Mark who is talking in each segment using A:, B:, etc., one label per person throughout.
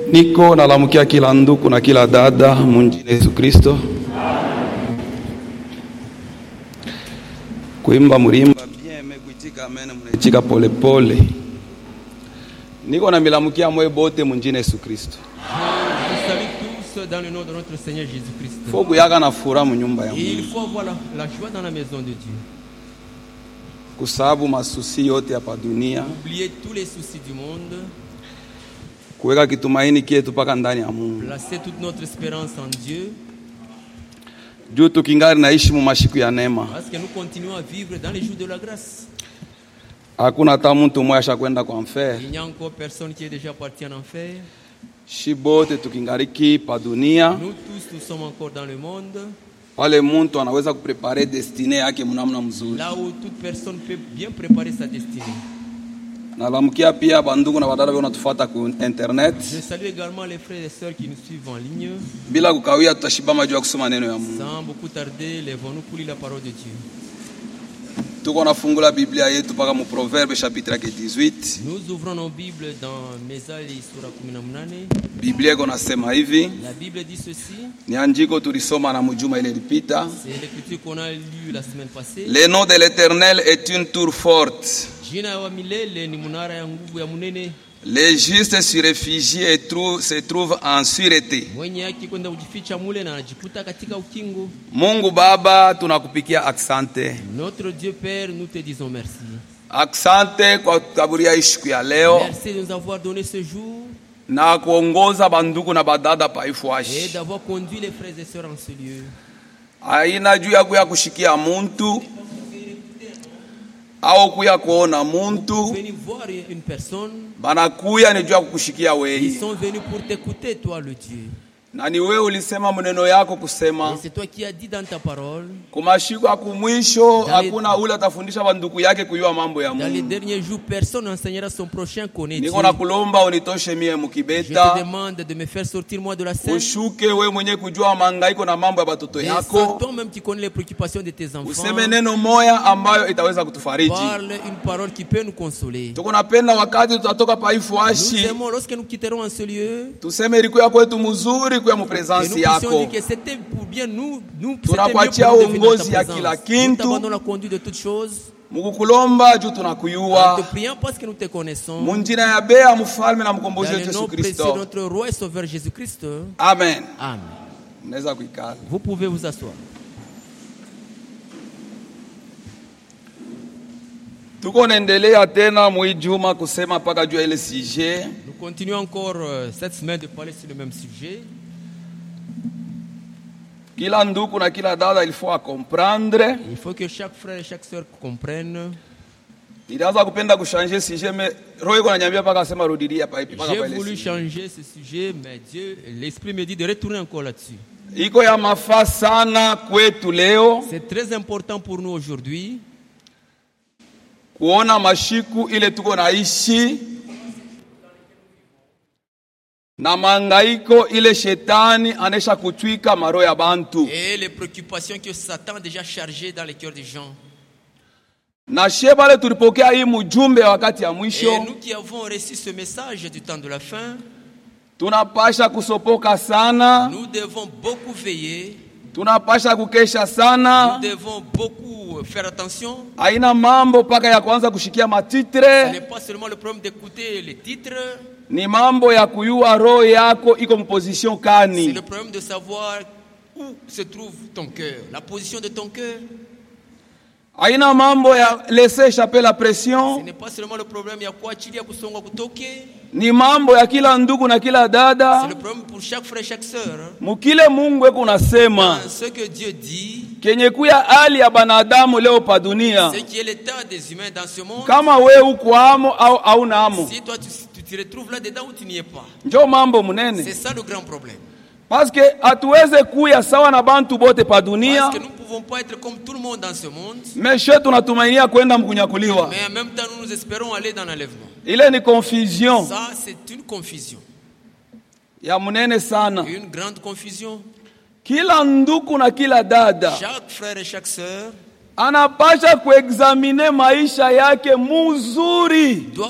A: Niko nalamukia kila ndugu na kila dada munjini Yesu Kristo. Kuimba murimba bien mekuitika amen munaitika pole pole. Niko na milamukia mwe bote munjini Yesu Kristo.
B: Je salue tous dans le nom de notre Seigneur Jésus-Christ.
A: Faut kuyaga na furaha mu nyumba ya
B: Et il
A: Mungu.
B: faut avoir la joie dans la maison de Dieu.
A: Kusababu masusi yote hapa dunia.
B: Oubliez tous les soucis du monde.
A: Kuweka kitumaini kietu paka ndani ya Mungu.
B: Placer toute notre espérance en Dieu.
A: Juu tukingari naishi mu mashiku ya neema.
B: Parce que nous continuons à vivre dans les jours de la grâce.
A: Hakuna hata mtu mmoja ashakwenda kwa enfer.
B: Il n'y a encore personne qui est déjà parti en enfer.
A: Shibote tukingariki pa dunia.
B: Nous tous, nous sommes encore dans le monde.
A: Pale mtu anaweza kuprepare destine yake mnamna mzuri.
B: Là où toute personne peut bien préparer sa destinée.
A: Nalamukia pia bandugu na badada wanatufuata ku internet.
B: Je salue également les frères et sœurs qui nous suivent en ligne.
A: Bila kukawia tutashibama juu ya kusoma neno ya Mungu.
B: Sans beaucoup tarder, lèvons-nous pour lire la parole de Dieu.
A: Tuko nafungula Biblia yetu paka mu Proverbe chapitre 18.
B: Nous ouvrons nos Bibles dans Mezali sura 18.
A: Biblia iko nasema hivi.
B: La Bible dit ceci.
A: Ni andiko tulisoma na mjuma ile ilipita.
B: C'est l'écriture qu'on a lue la semaine passée.
A: Le nom de l'Éternel est une tour forte.
B: Jina wa milele ni munara ya nguvu ya munene.
A: Les justes se réfugient et se trouvent en sûreté.
B: Mwenye haki kwenda kujificha mule na anajikuta katika ukingo.
A: Mungu Baba, tunakupikia aksante.
B: Notre Dieu Père, nous te disons merci.
A: Aksante kwa kutukaburia siku ya leo.
B: Merci de nous avoir donné ce jour
A: Na kuongoza bandugu na badada pa
B: et
A: Ifuashi.
B: d'avoir conduit les frères et sœurs en ce lieu.
A: Haina juu ya kuya kushikia muntu au kuya kuona muntu.
B: Venus voir une personne,
A: Banakuya ni juu ya kukushikia
B: ils
A: wewe.
B: sont venus pour t'écouter, toi le Dieu.
A: Na ni wewe ulisema maneno yako
B: Et
A: kusema
B: c'est toi qui as dit dans ta parole,
A: kumashiko akumwisho hakuna ule atafundisha bandugu yake kuyua mambo ya
B: dans les
A: Mungu.
B: derniers jours, personne n'enseignera son prochain connaît Dieu.
A: Niko na kulomba unitoshe mie
B: Je te
A: mukibeta.
B: demande de me faire sortir moi de la scène.
A: Ushuke wewe mwenye kujua mangaiko na mambo ya batoto
B: Et
A: yako.
B: toi-même qui connais les préoccupations de tes enfants,
A: Useme neno moya ambayo itaweza kutufariji.
B: parle une parole qui peut nous consoler.
A: Tuko napenda wakati tutatoka pa
B: Nous
A: Ifuashi.
B: aimons lorsque nous quitterons en ce lieu,
A: Tuseme ilikuwa kwetu mzuri kwa
B: et nous
A: mupresence
B: puissions
A: yako.
B: dire que c'était pour bien nous c'était mieux
A: Tunakuachia
B: pour nous de venir dans
A: uongozi
B: ta
A: ya
B: présence.
A: kila
B: Nous
A: kintu.
B: t'abandonnons la conduite de toutes choses.
A: Mukukulomba juu
B: Nous te
A: tunakuyua.
B: prions parce que nous te connaissons.
A: Munjina ya bea mfalme na mkombozi
B: Dans
A: wetu
B: le nom
A: Yesu
B: précieux de
A: Kristo.
B: notre roi et sauveur Jésus-Christ.
A: Amen.
B: Amen.
A: Naweza kuikala.
B: Vous pouvez vous asseoir.
A: Tuko naendelea tena muijuma kusema paka juu ya ile sujet.
B: Nous continuons encore cette semaine de parler sur le même sujet.
A: Kila ndugu na kila dada il faut comprendre.
B: Il faut que chaque frère et chaque sœur comprenne.
A: Nilianza kupenda kuchanger sujet mais roho iko ananiambia paka sema rudilia paka
B: J'ai
A: pale.
B: voulu changer ce sujet, mais Dieu, l'Esprit me dit de retourner encore là-dessus.
A: Iko ya mafaa sana kwetu leo
B: C'est très important pour nous aujourd'hui
A: kuona mashiku ile tuko naishi na mangaiko ile shetani anesha kutwika maro ya bantu.
B: et les préoccupations que Satan a déjà chargées dans les cœurs des gens.
A: Na shebale tulipokea hii mjumbe wakati ya
B: Et
A: mwisho
B: nous qui avons reçu ce message du temps de la fin,
A: tunapasha kusopoka sana,
B: nous devons beaucoup veiller,
A: tunapasha kukesha
B: nous
A: sana.
B: devons beaucoup faire attention.
A: Haina mambo paka ya kwanza kushikia
B: Ce
A: matitre,
B: n'est pas seulement le problème d'écouter les titres,
A: ni mambo ya kuyua roho yako iko mposition
B: c'est
A: kani.
B: le problème de savoir où se trouve ton cœur, la position de ton cœur.
A: Haina mambo ya laisser échapper la
B: Ce
A: pression,
B: n'est pas seulement le problème ya kuachilia kusonga kutoke,
A: ni mambo ya kila ndugu na kila
B: c'est
A: dada.
B: le problème pour chaque frère et chaque sœur.
A: Mukile Mungu eko nasema
B: Dans ce que Dieu dit,
A: kenye kuya hali ya banadamu leo pa dunia,
B: ce qui est l'état des humains dans ce monde,
A: kama we uko amo au hauna amo,
B: si toi tu te retrouves là-dedans ou tu n'y es pas,
A: njo mambo
B: c'est
A: munene.
B: ça le grand problème.
A: Parce que hatuweze kuya sawa na bantu bote pa dunia,
B: Parce que nous ne pouvons pas être comme tout le monde dans ce monde,
A: meshe tunatumainia kwenda mkunyakuliwa.
B: mais en même temps nous espérons aller dans l'enlèvement.
A: Ile ni confusion
B: Ça, c'est une confusion,
A: ya munene sana.
B: une grande confusion.
A: Kila ndugu na kila dada
B: Chaque frère et chaque sœur
A: anapasha kuexamine maisha yake muzuri.
B: doit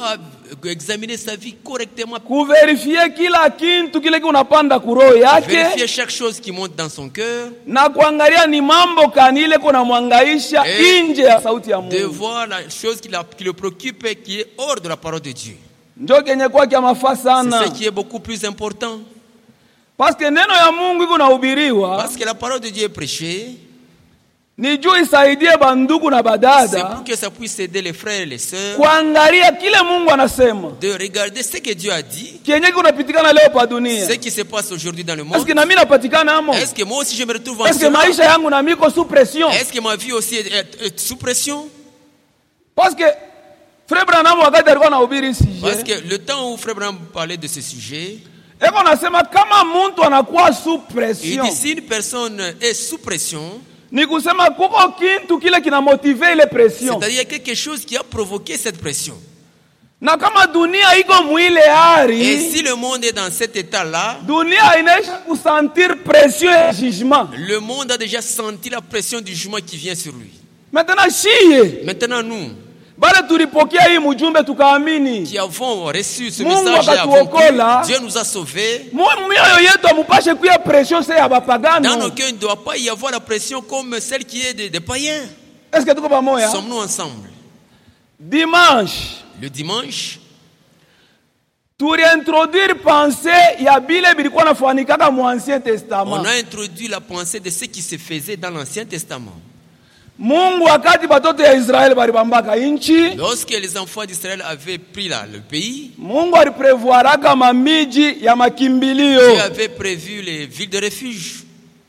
B: examiner sa vie correctement,
A: kuverifie kila kintu kile unapanda kuroho yake,
B: vérifier chaque chose qui monte dans son cœur,
A: na kuangalia ni mambo kani ile kuna mwangaisha nje ya sauti ya
B: de
A: Mungu.
B: voir la chose qui le préoccupe et qui est hors de la parole de Dieu.
A: Ndio kenye kwa kia mafaa
B: C'est
A: sana.
B: ce qui est beaucoup plus important.
A: Parce que neno ya Mungu iko nahubiriwa
B: Parce que la parole de Dieu est prêchée.
A: ni juu isaidie bandugu na
B: C'est
A: badada
B: pour que ça puisse aider les frères et les sœurs
A: kuangalia kile Mungu anasema.
B: de regarder ce que Dieu a dit,
A: Kenye kunapitikana leo pa dunia.
B: ce qui se passe aujourd'hui dans le
A: Est-ce
B: monde.
A: que na mimi napatikana amo?
B: Est-ce que moi aussi je me retrouve en
A: Est-ce que
B: cela?
A: maisha yangu na miko sous pression?
B: Est-ce que ma vie aussi est sous pression?
A: Parce que Frère Branham wakati alikuwa anahubiri
B: Parce
A: sujet,
B: que le temps où Frère Branham parlait de ce sujet,
A: eko nasema kama mtu anakuwa sous
B: il
A: pression,
B: dit si une personne est sous pression,
A: ni kusema kuko kintu kile kina motive ile pression.
B: c'est-à-dire quelque chose qui a provoqué cette pression.
A: Na kama dunia iko mwile
B: Et
A: hari,
B: si le monde est dans cet état-là,
A: dunia inaisha kusentir pression ya jugement.
B: le monde a déjà senti la pression du jugement qui vient sur lui.
A: Maintenant shiye
B: Maintenant nous,
A: bale tulipokea hii mjumbe tukaamini,
B: qui avons reçu ce
A: Mungu
B: message et avons
A: akatuokola.
B: cru, Dieu nous a sauvés.
A: mioyo yetu amupashe kuya pression se ya
B: Dans nos
A: bapagano.
B: cœurs, il ne doit pas y avoir la pression comme celle qui est des païens.
A: Est-ce que tuko pamoja?
B: Sommes-nous ensemble?
A: Dimanche
B: Le dimanche,
A: tuliintroduire pensée ya bile bilikuwa nafanikaka mu Ancien
B: on
A: Testament.
B: a introduit la pensée de ce qui se faisait dans l'Ancien Testament.
A: Mungu wakati batoto ya Israeli balibambaka inchi,
B: Lorsque les enfants d'Israël avaient pris le pays,
A: Mungu aliprevoiraka mamiji ya makimbilio.
B: Dieu avait prévu les villes de refuge.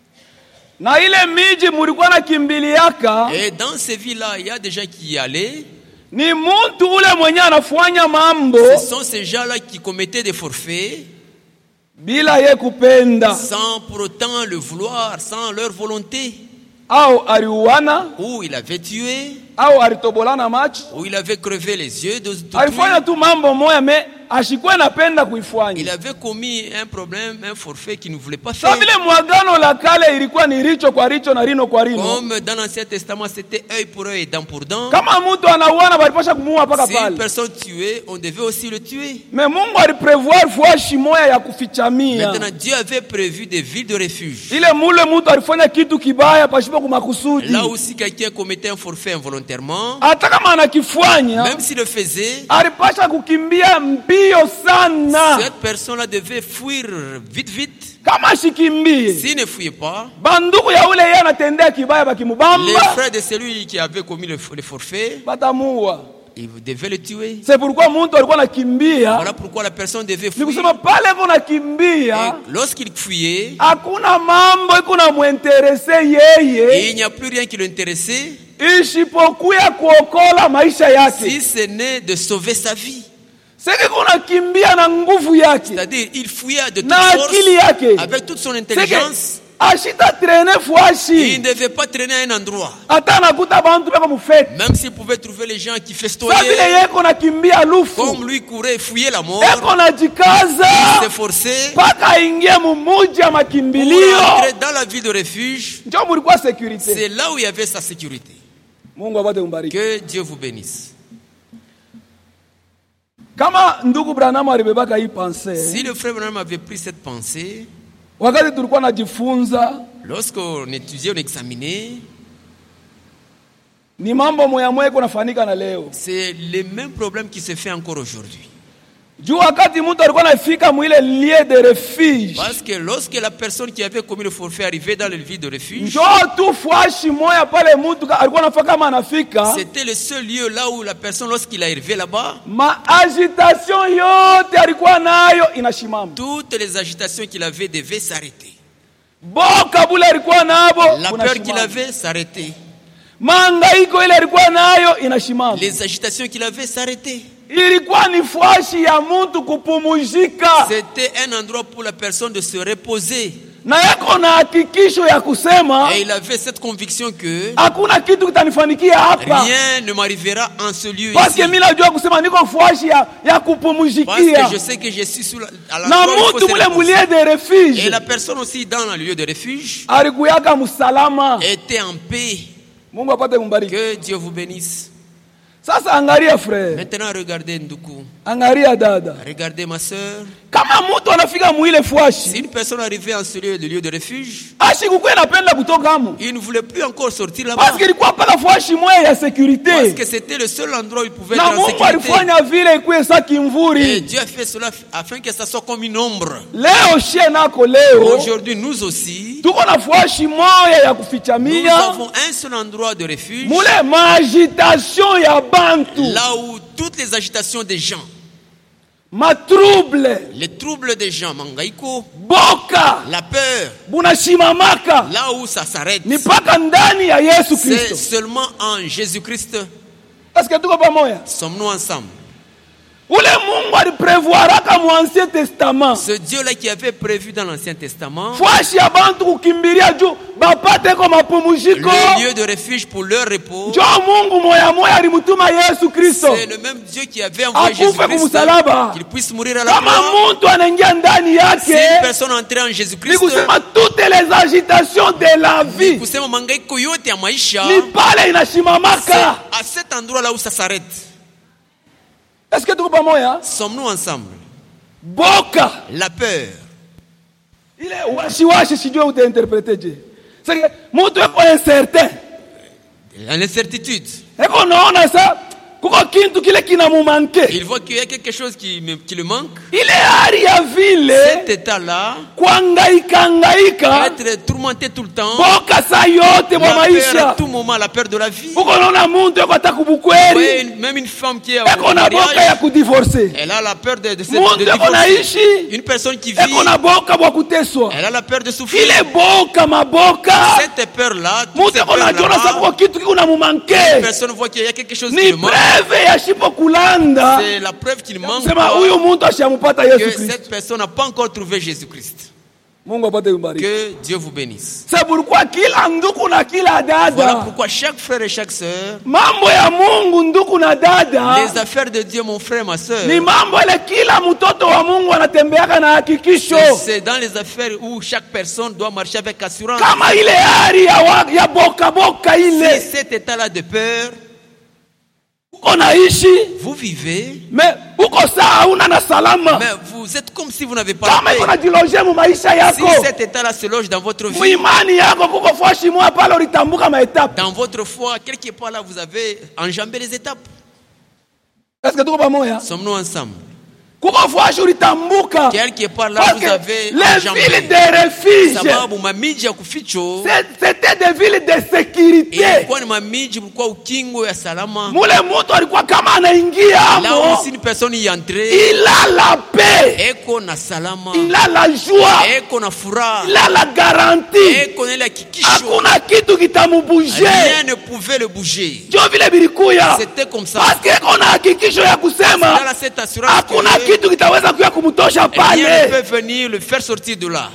A: Na ile miji mulikuwa nakimbiliaka
B: Et dans ces villes-là, il y a des gens qui y allaient.
A: ni muntu ule mwenye anafanya mambo
B: Ce sont ces gens-là qui commettaient des forfaits
A: bila ye kupenda,
B: sans pour autant le vouloir, sans leur volonté.
A: au aliuana,
B: Ou il avait tué,
A: au alitobolana macho,
B: ou il avait crevé les yeux d'autrui.
A: alifanya tu mambo moya me ashikuwe napenda
B: Il
A: kuifanya.
B: avait commis un problème, un forfait qu'il ne voulait pas faire.
A: Sa vile mwagano la kale ilikuwa ni richo kwa richo na rino kwa rino.
B: Comme dans l'Ancien Testament, c'était œil pour œil et dent pour dent.
A: Kama mtu anauana balipasha kumuua paka
B: Si une
A: pale.
B: personne tuait, on devait aussi le tuer.
A: Me Mungu aliprevoir fuashi moya ya kufichamia.
B: Maintenant, Dieu avait prévu des villes de refuge.
A: Ile mule mtu alifanya kitu kibaya pashipo kumakusudi.
B: Là aussi, quelqu'un commettait un forfait involontairement.
A: Hata kama anakifanya,
B: Même s'il le faisait,
A: alipasha kukimbia mbio sana.
B: cette personne-là devait fuir vite, vite.
A: Kama shikimbie,
B: S'il ne fuyait pas,
A: banduku ya ule yeye anatendea kibaya
B: les
A: bakimubamba,
B: frères de celui qui avait commis le forfait,
A: batamuua.
B: ils devaient le tuer.
A: C'est pourquoi mtu alikuwa nakimbia.
B: Voilà pourquoi la personne devait
A: Ni
B: fuir.
A: kusema pale iko nakimbia,
B: Et lorsqu'il fuyait,
A: hakuna mambo iko na muinterese
B: et
A: yeye
B: il n'y a plus rien qui l'intéressait,
A: isipokuya kuokola maisha
B: si
A: yake.
B: ce n'est de sauver sa vie.
A: Seki kuna kimbia na nguvu yake
B: C'est-à-dire, il fuyait de toute
A: na
B: force,
A: akili yake.
B: avec toute son
A: Seki
B: intelligence.
A: ashita trene
B: Il
A: fuashi
B: ne devait pas traîner à un endroit.
A: hata anakuta bantu beko mufete.
B: Même s'il pouvait trouver les gens qui
A: Sa vile
B: festoyaient,
A: yeko nakimbia lufu,
B: comme lui courait et fuyait la mort,
A: eko najikaza
B: s'efforçait
A: mpaka aingie mumuji ya
B: pour
A: makimbilio.
B: entrer dans la ville de refuge.
A: Njo mulikuwa securite.
B: C'est là où il y avait sa sécurité.
A: Mungu apate umbariki.
B: Que Dieu vous bénisse.
A: Kama ndugu Branham alibebaka hii pensée,
B: Si le frère Branham avait pris cette pensée,
A: wakati tulikuwa najifunza,
B: lorsqu'on étudiait, on examinait,
A: ni mambo moya moya iko nafanyika na leo.
B: c'est le même problème qui se fait encore aujourd'hui.
A: Juu wakati mtu alikuwa anafika mwile lieu de refuge,
B: Parce que lorsque la personne qui avait commis le forfait arrivait dans le ville de refuge,
A: njo tu fuashi moya pale mtu alikuwa anafika kama anafika,
B: c'était le seul lieu là où la personne, lorsqu'il est arrivé là-bas,
A: ma agitation yote alikuwa nayo inashimama.
B: toutes les agitations qu'il avait devaient s'arrêter.
A: Boka bule alikuwa nabo
B: La peur qu'il
A: unashimama.
B: avait s'arrêtait.
A: Mangaiko ile alikuwa nayo inashimama.
B: Les agitations qu'il avait s'arrêtaient.
A: Ilikuwa ni fuashi ya mtu kupumuzika.
B: C'était un endroit pour la personne de se reposer.
A: Na yako na hakikisho ya kusema
B: Et il avait cette conviction que
A: hakuna kitu kitanifanikia hapa.
B: rien ne m'arrivera en ce lieu
A: Parce
B: ici.
A: que mimi najua kusema niko fuashi ya
B: Parce
A: kupumuzikia.
B: que je sais que je suis sous à
A: Na
B: l'endroit où il faut
A: mtu
B: se
A: mule
B: reposer.
A: mulie de refuge
B: Et la personne aussi dans le lieu de refuge
A: alikuyaka msalama.
B: était en paix.
A: Mungu apate kumbariki.
B: Que Dieu vous bénisse.
C: Sasa angalia frère.
B: Maintenant, regardez Ndoukou.
C: Angalia dada.
B: Regardez ma soeur.
C: Kama mtu anafika muile
B: Si
C: fuashi,
B: une personne arrivait en ce lieu, le lieu de refuge,
C: ashikukuwa napenda kutoka hapo.
B: il ne voulait plus encore sortir là-bas.
C: Parce que ilikuwa paka fuashi moya ya
B: Parce
C: sécurité.
B: que c'était le seul endroit où il pouvait
C: Na
B: être en
C: Mungu
B: sécurité.
C: alifanya vile ikuwe sa
B: Et
C: kimvuri.
B: Dieu a fait cela afin que ça soit comme une ombre.
C: Leo shie nako leo
B: Aujourd'hui, nous aussi,
C: tuko na fuashi moya ya
B: nous
C: kufichamia.
B: avons un seul endroit de refuge,
C: Mule maagitation ya bantu,
B: là où toutes les agitations des gens,
C: matrouble,
B: les troubles des gens, mangaiko,
C: boka,
B: la peur,
C: bunashimamaka
B: là où ça s'arrête,
C: ni paka ndani ya Yesu
B: c'est
C: Kristo.
B: seulement en Jésus-Christ.
C: Est-ce que tuko pamoja?
B: Sommes-nous ensemble?
C: Ule Mungu aliprevoiraka mu Ancien Testament.
B: Ce Dieu-là qui avait prévu dans l'Ancien Testament
C: Fuashi ya bantu kukimbilia juu bapate ko mapumziko.
B: le lieu de refuge pour leur repos,
C: Jo Mungu moya moya alimutuma Yesu Kristo.
B: c'est le même Dieu qui avait envoyé
C: Akufe
B: Jésus-Christ
C: kumsalaba.
B: qu'il puisse mourir à la
C: Kama
B: croix.
C: mtu anaingia ndani
B: Si une
C: yake,
B: personne entrait en
C: ni
B: Jésus-Christ,
C: kusema toutes les agitations de la vie
B: kusema mangaiko yote ya maisha,
C: ni pale
B: c'est
C: inashimamaka.
B: à cet endroit-là où ça s'arrête.
C: Est-ce que tuko pamoja?
B: Sommes-nous ensemble?
C: Boka
B: La peur,
C: ile washiwashi, sijui utainterpreteje. C'est que mtu eko incertain,
B: l'incertitude.
C: eko naona sa kuko kintu kile kinamumanke.
B: Il voit qu'il y a quelque chose qui le manque.
C: Ile hali ya vile
B: Cet état-là,
C: kuangaika
B: être tourmenté tout le temps,
C: boka saa yote
B: la
C: mwa
B: peur à
C: maisha.
B: tout moment, la peur de la vie.
C: Uko naona muntu eko ataka
B: Ouais,
C: kubukweli,
B: même une femme qui est
C: eko
B: au
C: na boka ya
B: mariage,
C: kudivorce.
B: elle a la peur de
C: Muntu eko
B: divorcer.
C: naishi,
B: Une personne qui
C: eko
B: vit,
C: na boka bwa kuteswa.
B: elle a la peur de souffrir.
C: Ile boka maboka,
B: Cette peur-là, toute
C: muntu
B: cette
C: eko najiona sa
B: peur-là,
C: kuko kitu kiko na
B: une
C: mumanke.
B: personne voit qu'il y a quelque chose qui
C: Ni
B: le manque.
C: preve ya shipo kulanda.
B: C'est la preuve qu'il manque
C: Sema
B: pas,
C: huyu muntu ashamupata Yesu
B: que
C: Kristo.
B: cette personne n'a pas encore trouvé Jésus-Christ.
C: Mungu apate kubariki.
B: Que Dieu vous bénisse.
C: C'est pourquoi kila nduku na kila
B: Voilà
C: dada,
B: pourquoi chaque frère et chaque sœur,
C: mambo ya Mungu nduku na dada,
B: les affaires de Dieu, mon frère, ma sœur,
C: ni mambo ile kila mtoto wa Mungu anatembeaka na hakikisho.
B: c'est dans les affaires où chaque personne doit marcher avec assurance.
C: Kama ile hali ya boka boka
B: Si
C: ile
B: cet état-là de peur,
C: uko naishi,
B: vous vivez,
C: mais uko saa hauna na salama.
B: mais vous êtes comme si vous n'avez pas
C: Kama
B: la
C: iko
B: paix.
C: najiloje mu maisha
B: Si
C: yako,
B: cet état-là se loge dans votre vie,
C: muimani yako kuko fashi moja pale ulitambuka maetape.
B: dans votre foi, quelque part là, vous avez enjambé les étapes.
C: Est-ce que tuko pamoja?
B: Sommes-nous ensemble?
C: Kuko fashi ulitambuka.
B: Quelque part là,
C: Parce
B: vous
C: que
B: avez
C: les
B: enjambé.
C: villes de refuge,
B: Sababu mamiji ya kuficho,
C: c'était des villes de sécurité.
B: ilikuwa ni mamiji mlikuwa ukingo ya salama.
C: Mule mtu alikuwa kama anaingia
B: Là où
C: hapo,
B: si une personne y entrait,
C: il a la paix,
B: eko na salama,
C: il a la joie,
B: eko na furaha,
C: il a la garantie.
B: eko na ile hakikisho.
C: Hakuna kitu kitamubuje.
B: Rien ne pouvait le bouger.
C: Ndio vile bilikuya.
B: C'était comme ça.
C: Parce que iko na hakikisho ya
B: Là,
C: kusema
B: cette assurance
C: hakuna
B: que
C: kitu kitaweza kuya kumtosha
B: rien ne
C: pale.
B: peut venir le faire sortir de là.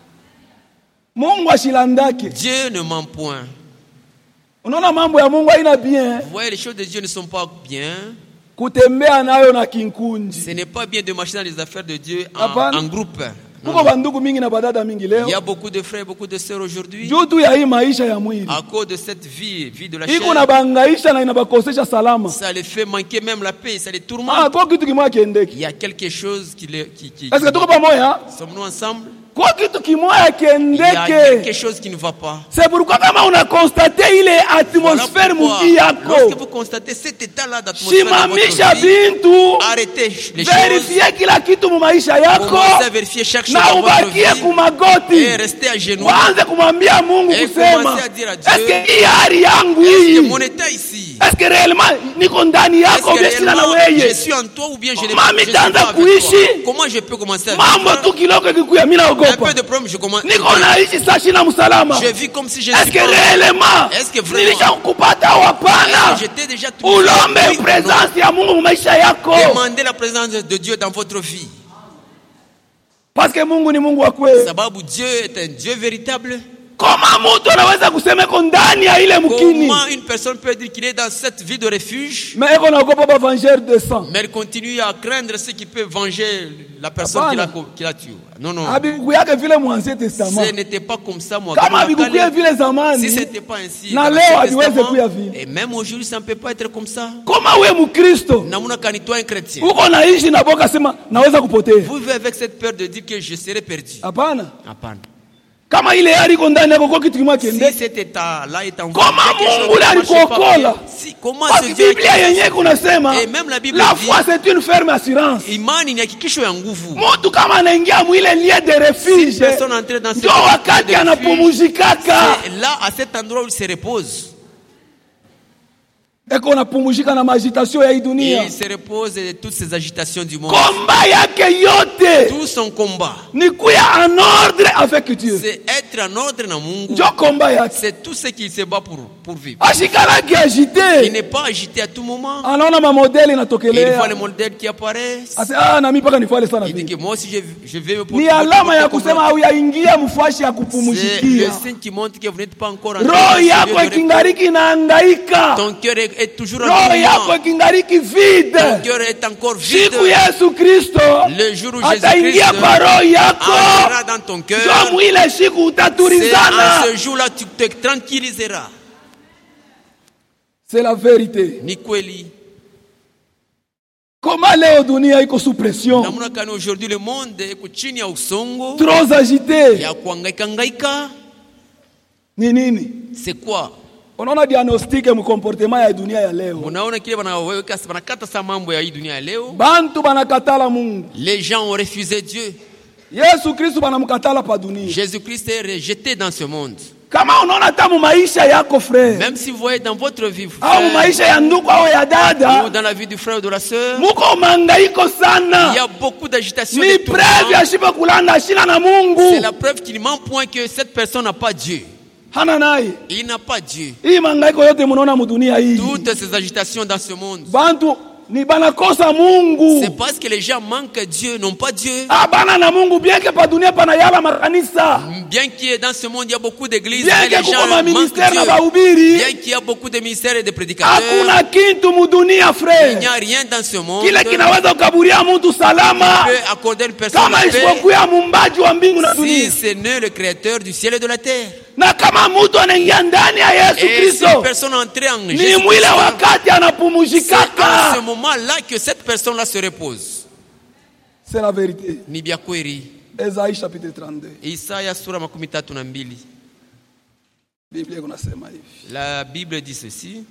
C: Mungu ashilandake.
B: Dieu ne ment point.
C: Unaona mambo ya Mungu haina bien
B: Vous voyez, les choses de Dieu ne sont pas bien.
C: kutembea nayo na kinkunji.
B: Ce n'est pas bien de marcher dans les affaires de Dieu
C: Hapana.
B: en groupe. Non,
C: Kuko
B: non.
C: bandugu mingi na badada mingi
B: Il y
C: leo
B: a beaucoup de frères, beaucoup de sœurs aujourd'hui.
C: juu tu ya hii maisha ya mwili
B: À cause de cette vie de la
C: iko na
B: chair,
C: bangaisha na inabakosesha salama.
B: ça les fait manquer même la paix, ça les tourmente.
C: Kwa kitu kimoja kiendeki.
B: Il y a quelque chose qui
C: Est-ce que tuko pamoja?
B: Sommes-nous ensemble?
C: Kwa kitu kimoja
B: Il y a quelque
C: kiendeke.
B: chose qui ne va pas.
C: C'est pourquoi kama una constate ile
B: Voilà
C: atmosphère
B: pourquoi,
C: muki
B: lorsque
C: yako,
B: vous constatez cet état-là d'atmosphère dans
C: simamisha
B: votre vie,
C: bintu,
B: arrêtez les choses,
C: verifie kila kitu mu maisha yako
B: commencez à vérifier chaque chose
C: na
B: dans votre
C: ubakie
B: vie
C: kumagoti.
B: et restez à genoux.
C: Waanze kumwambia Mungu
B: Et
C: kusema,
B: commencez à dire à Dieu,
C: est-ce que hii hali yangu
B: Est-ce que
C: hii,
B: mon état ici,
C: est-ce que réellement niko ndani
B: est-ce
C: yako
B: que
C: bien sina na
B: réellement je
C: weye?
B: suis en toi ou bien je n'ai
C: Mami,
B: je suis
C: taanza
B: pas avec toi?
C: kuishi.
B: Comment je peux commencer à
C: Mambo
B: vivre?
C: tu kiloko kikuya, mimi
B: Un
C: naogopa.
B: peu de problème, je commence.
C: Niko naishi sasa shina msalama.
B: Je vis comme si je
C: Est-ce
B: suis
C: que
B: pas.
C: réellement
B: Est-ce que vraiment
C: nilishakupata au hapana?
B: est-ce que j'étais déjà trouvé?
C: Ulombe
B: Oui ou non?
C: presence ya Mungu mu maisha yako.
B: Demandez la présence de Dieu dans votre vie.
C: Parce que Mungu ni Mungu wa kweli.
B: Sababu Dieu est un Dieu véritable.
C: Kama mtu anaweza kusema iko ndani ya ile mkini.
B: Comment une personne peut dire qu'il est dans cette vie de refuge,
C: Mais iko naogopa ba vengeur de sang.
B: mais il continue à craindre ce qui peut venger la personne qui l'a tué? Non, non.
C: Abikuyake vile mu Ancien Testament.
B: Ce n'était pas comme ça, moi.
C: Kama abikukuye vile zamani.
B: Si ce n'était pas ainsi,
C: na
B: dans
C: leo
B: l'Ancien
C: haviwezi
B: Testament,
C: kuya vile.
B: et même aujourd'hui, ça ne peut pas être comme ça.
C: Kama wewe Mkristo,
B: Namuna kani toi un chrétien,
C: uko naishi na boka sema naweza kupotea.
B: vous vivez avec cette peur de dire que je serai perdu.
C: Hapana.
B: Hapana.
C: Kama ile hali iko ndani yako kwa kitu kimwa
B: Si
C: kiende.
B: cet état-là est en vous,
C: Kama
B: quelque chose
C: Mungu
B: ne marche
C: alikuokola.
B: pas. Si, comment
C: Kwa
B: ce Dieu
C: Biblia yenyewe kunasema
B: Et même la Bible
C: la
B: dit,
C: foi c'est une ferme assurance.
B: imani ni hakikisho ya nguvu.
C: Mtu kama anaingia mwile lieu de refuge,
B: Si personne entre dans ce
C: ndio wakati anapumzikaka.
B: c'est là, à cet endroit où il se repose.
C: Eko napumzika na maagitation ya hii
B: Et
C: dunia.
B: il se repose de toutes ces agitations du monde.
C: Komba yake yote
B: Tout son combat,
C: ni kuya en ordre avec Dieu.
B: c'est être en ordre na Mungu.
C: Ndio komba yake.
B: C'est tout ce qu'il se bat pour vivre.
C: Ashikaraki
B: Il
C: agité.
B: n'est pas agité à tout moment.
C: Anaona mamodeli
B: Et il voit
C: inatokelea.
B: les modèles qui apparaissent.
C: Ase na mimi paka nifale sana
B: Il dit
C: vile.
B: que moi aussi je vais me
C: Ni alama ya kusema
B: C'est
C: hauyaingia mfashi ya
B: le
C: kupumzikia.
B: signe qui montre que vous n'êtes pas encore en
C: Roho yako ikingariki inahangaika.
B: Ton cœur est toujours en
C: Roho yako
B: mouvement.
C: ikingariki
B: Ton
C: vide.
B: cœur est encore vide.
C: Siku Yesu Kristo
B: Le jour où
C: ataingia
B: Jésus-Christ
C: kwa roho yako.
B: entrera dans ton cœur,
C: Ndio mwile siku
B: c'est
C: utaturizana.
B: à ce jour-là tu te tranquilliseras.
C: C'est la vérité.
B: Ni kweli.
C: Koma leo dunia iko sous pression.
B: Namuna kani aujourd'hui le monde iko chini ya usongo
C: Trop agité.
B: ya kuhangaika.
C: Ni nini?
B: C'est quoi?
C: Unaona diagnostic mu comportement ya dunia ya leo.
B: Unaona kile wanakata sa mambo ya hii dunia ya leo.
C: Bantu banakatala Mungu.
B: Les gens ont refusé Dieu.
C: Yesu Kristo banamkatala pa dunia.
B: Jésus-Christ est rejeté dans ce monde.
C: Kama unaona hata mu maisha yako frère.
B: Même si vous voyez dans votre vie,
C: Au
B: frère,
C: maisha ya ndugu au ya
B: ou
C: dada.
B: dans la vie du frère ou de la sœur,
C: Muko mangaiko
B: il y
C: sana.
B: a beaucoup d'agitation.
C: Ni
B: de tout
C: preuve
B: temps.
C: ya shiba kulanda shina na
B: C'est
C: Mungu.
B: la preuve qu'il ment point que cette personne n'a pas Dieu.
C: Hana naye.
B: Il n'a pas Dieu.
C: Hii mangaiko yote munaona mu dunia hii.
B: Toutes ces agitations dans ce monde,
C: Bantu ni banakosa Mungu.
B: c'est parce que les gens manquent Dieu, n'ont pas Dieu.
C: Abana na Mungu bien que pa dunia pana yala makanisa.
B: Bien qu'il y ait dans ce monde, il y a beaucoup d'églises,
C: Bien
B: mais
C: que
B: les
C: kuko
B: gens
C: ma
B: manquent
C: ministère na
B: Dieu.
C: bahubiri.
B: Bien qu'il y a beaucoup de ministères et de prédicateurs,
C: Hakuna kintu mu dunia
B: il
C: frère.
B: n'y a rien dans ce monde
C: Kile
B: qui
C: kinaweza kukaburia mtu salama
B: peut accorder une personne
C: kama
B: la paix
C: isipokuwa mumbaji wa mbingu na
B: si
C: dunia.
B: ce n'est le créateur du ciel et de la terre.
C: Na kama mtu anaingia ndani ya Yesu
B: Et si
C: Kristo,
B: une personne entre en
C: ni
B: Jésus,
C: mwile wakati
B: c'est à ce
C: anapumzikaka.
B: moment-là que cette personne-là se repose.
C: C'est la vérité.
B: Ni vya kweli.
C: Esaïe chapitre 32.
B: Isaya sura 32.
C: Biblia kunasema hivi.
B: La Bible dit ceci.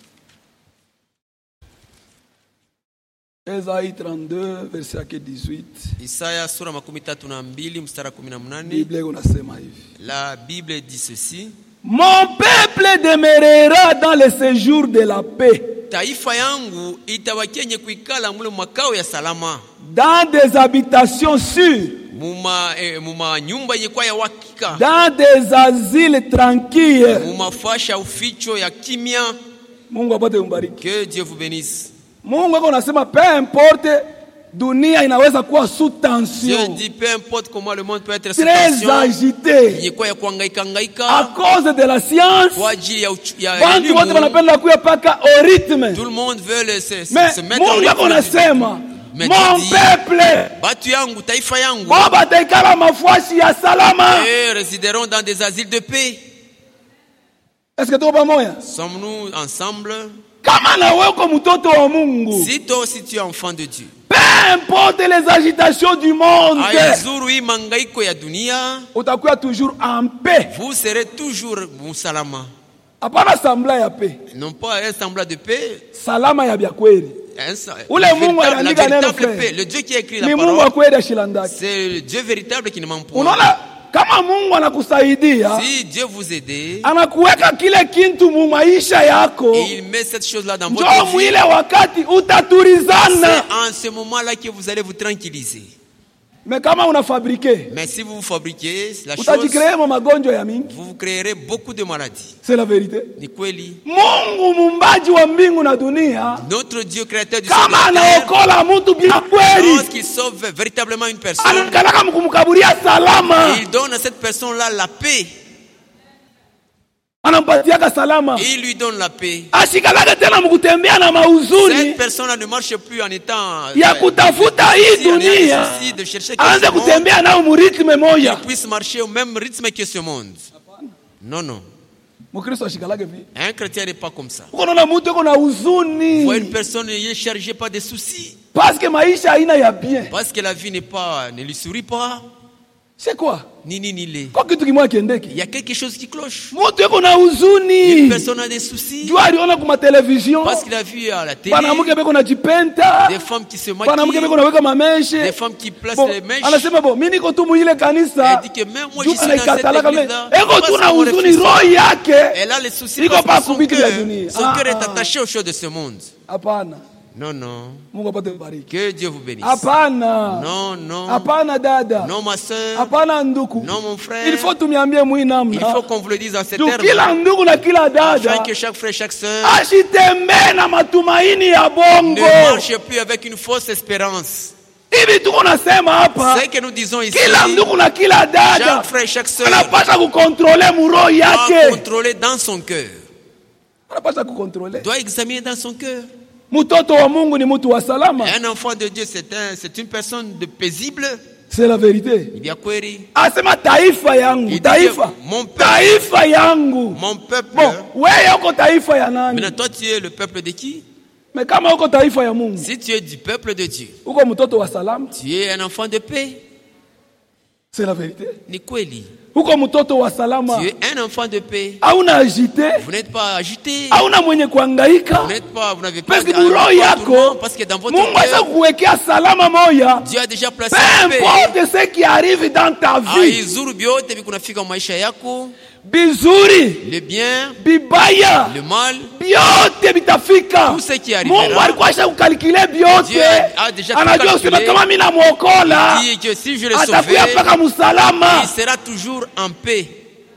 C: Esaïe 32 verset yake 18.
B: Isaya sura 32 mstari 18.
C: Biblia kunasema hivi.
B: La Bible dit ceci.
C: Mon peuple demeurera dans le séjour de la paix,
B: Taifa yangu itabakia yenye kuikala mule makao ya salama.
C: dans des habitations sûres,
B: Muma nyumba yenye kwa ya wakika.
C: dans des asiles tranquilles.
B: Muma fasha uficho ya kimya.
C: Mungu apate umbariki.
B: Que Dieu vous bénisse.
C: Mungu ako nasema peu importe dunia inaweza kuwa sous
B: Dieu
C: tension,
B: dit peu importe comment le monde peut être sous
C: très
B: tension.
C: agité
B: Yenye kwa ya kuhangaika
C: à
B: hangaika.
C: cause de la science.
B: Kwa ajili ya
C: Bantu wote
B: elimu.
C: wanapenda kuya paka au rythme.
B: Tout le monde veut se
C: Mais
B: mettre en
C: Mungu ako
B: rythme.
C: nasema
B: Mais
C: mon
B: Dieu dit,
C: peuple
B: Batu yangu, taifa yangu,
C: bo bataikala mafuashi ya salama.
B: eux résideront dans des asiles de paix.
C: Est-ce que tuko pamoja?
B: Sommes-nous ensemble?
C: Kama na wewe uko mtoto wa Mungu,
B: Si toi aussi tu es enfant de Dieu,
C: peu importe les agitations du monde,
B: aizuru hii mangaiko ya dunia,
C: utakuwa toujours en paix.
B: vous serez toujours musalama.
C: Hapana sambla ya paix,
B: Non pas un semblant de paix,
C: salama ya bya kweli. Ule Mungu
B: la
C: anaandika neno
B: véritable
C: frère.
B: paix. Le Dieu qui a écrit
C: Ni
B: la
C: Mungu wa
B: parole,
C: kweli ashilandaki.
B: c'est le Dieu véritable qui ne ment point.
C: Unaona kama Mungu anakusaidia,
B: Si Dieu vous aide,
C: anakuweka kile kintu mu maisha yako,
B: et il met cette chose-là dans
C: njoo
B: votre vie,
C: mwile wakati
B: c'est
C: utaturizana.
B: en ce moment-là que vous allez vous tranquilliser.
C: Mais kama unafabrike,
B: Mais si vous fabriquez la chose,
C: utajikree mo magonjwa ya mingi.
B: vous créerez beaucoup de maladies.
C: C'est la vérité.
B: Ni kweli.
C: Mungu mumbaji wa mbingu na dunia,
B: Notre Dieu créateur du ciel
C: kama
B: et de la terre,
C: anaokola mtu bila kweli,
B: lorsqu'il sauve véritablement une personne,
C: anakalaka mkumkaburia salama.
B: il donne à cette personne-là la paix.
C: anampatiaka salama.
B: Et il lui donne la paix.
C: Ashikalaka tena mkutembea na mauzuni
B: Cette personne ne marche plus en étant
C: ya kutafuta hii dunia,
B: de chercher
C: aanze
B: quelque chose
C: kutembea nao muritme moja.
B: qui puisse marcher au même rythme que ce monde. Non, non.
C: Mkristo ashikalake vi.
B: Un chrétien n'est pas comme ça.
C: Unaona mtu yuko na huzuni.
B: Voyez une personne est chargée par des soucis.
C: Parce que maisha haina ya bien.
B: Parce que la vie ne lui sourit pas.
C: C'est quoi?
B: Ni.
C: Kwa kitu kimoja kiendeki.
B: Il y a quelque chose qui cloche.
C: Mtu yuko na huzuni.
B: Une personne a des soucis.
C: Jua aliona kwa télévision.
B: Parce qu'il a vu à la télé
C: Banamuke beko na jipenta.
B: des femmes qui se
C: Banamuke beko
B: maquillent,
C: na weka mameshe.
B: des femmes qui placent
C: Bon,
B: les mèches.
C: anasema bon, mimi niko tu muile kanisa.
B: Elle dit que même moi je suis dans cette
C: Anaikatalaka me.
B: église-là.
C: Eko tu na huzuni roho yake.
B: Elle a les soucis
C: Iko
B: parce
C: pa
B: que son
C: kubitu ya
B: cœur
C: dunia.
B: est attaché aux choses de ce monde.
C: Hapana.
B: Non, non.
C: Mungu apate kubariki.
B: Que Dieu vous bénisse.
C: Hapana.
B: Non, non.
C: Hapana dada.
B: Non, ma soeur.
C: Hapana nduku.
B: Non, mon frère.
C: Il faut tumiambie mwi namna.
B: Il faut qu'on vous le dise en ces
C: Juu
B: termes.
C: kila ndugu na kila dada
B: Afin que chaque frère, chaque soeur
C: asitembee na matumaini ya bongo.
B: ne marche plus avec une fausse espérance.
C: Hivi tuko nasema hapa,
B: Ce que nous disons ici,
C: kila ndugu na kila dada
B: chaque frère, chaque soeur
C: anapaswa kukontrole muroho
B: doit
C: yake.
B: contrôler dans son cœur.
C: Anapaswa kukontrole.
B: Doit examiner dans son cœur.
C: Mtoto wa Mungu ni mtu wa salama.
B: Un enfant de Dieu, c'est une personne de paisible.
C: C'est la vérité.
B: Il y a kweli.
C: Asema taifa yangu,
B: Il dit
C: taifa.
B: que mon peuple,
C: Taifa yangu.
B: mon peuple.
C: Bon, wewe uko taifa ya nani?
B: Maintenant, toi, tu es le peuple de qui?
C: Mais kama uko taifa ya Mungu,
B: Si tu es du peuple de Dieu,
C: uko mtoto wa salama.
B: tu es un enfant de paix.
C: C'est la vérité.
B: Ni kweli.
C: Uko mtoto wa salama.
B: Tu es un enfant de paix.
C: Hauna agité.
B: Vous n'êtes pas agité.
C: Hauna mwenye kuhangaika.
B: Vous n'avez pas
C: Parce que
B: de
C: roho yako
B: parce que dans votre
C: Mungu asa
B: cœur,
C: kuwekea salama moya.
B: Dieu a déjà placé
C: Peu
B: la paix.
C: importe ce qui arrive dans ta vie,
B: Aizuru vyote vikunafika maisha yako,
C: bizuri,
B: le bien,
C: bibaya,
B: le mal,
C: byote bitafika.
B: tout ce qui arrivera.
C: Mungu alikuwa ashakukalkile byote.
B: Dieu a déjà
C: Anajua
B: calculé.
C: usema kama mimi namuokola,
B: Dit que si je le
C: atakuya
B: sauve,
C: paka musalama.
B: il sera toujours en paix.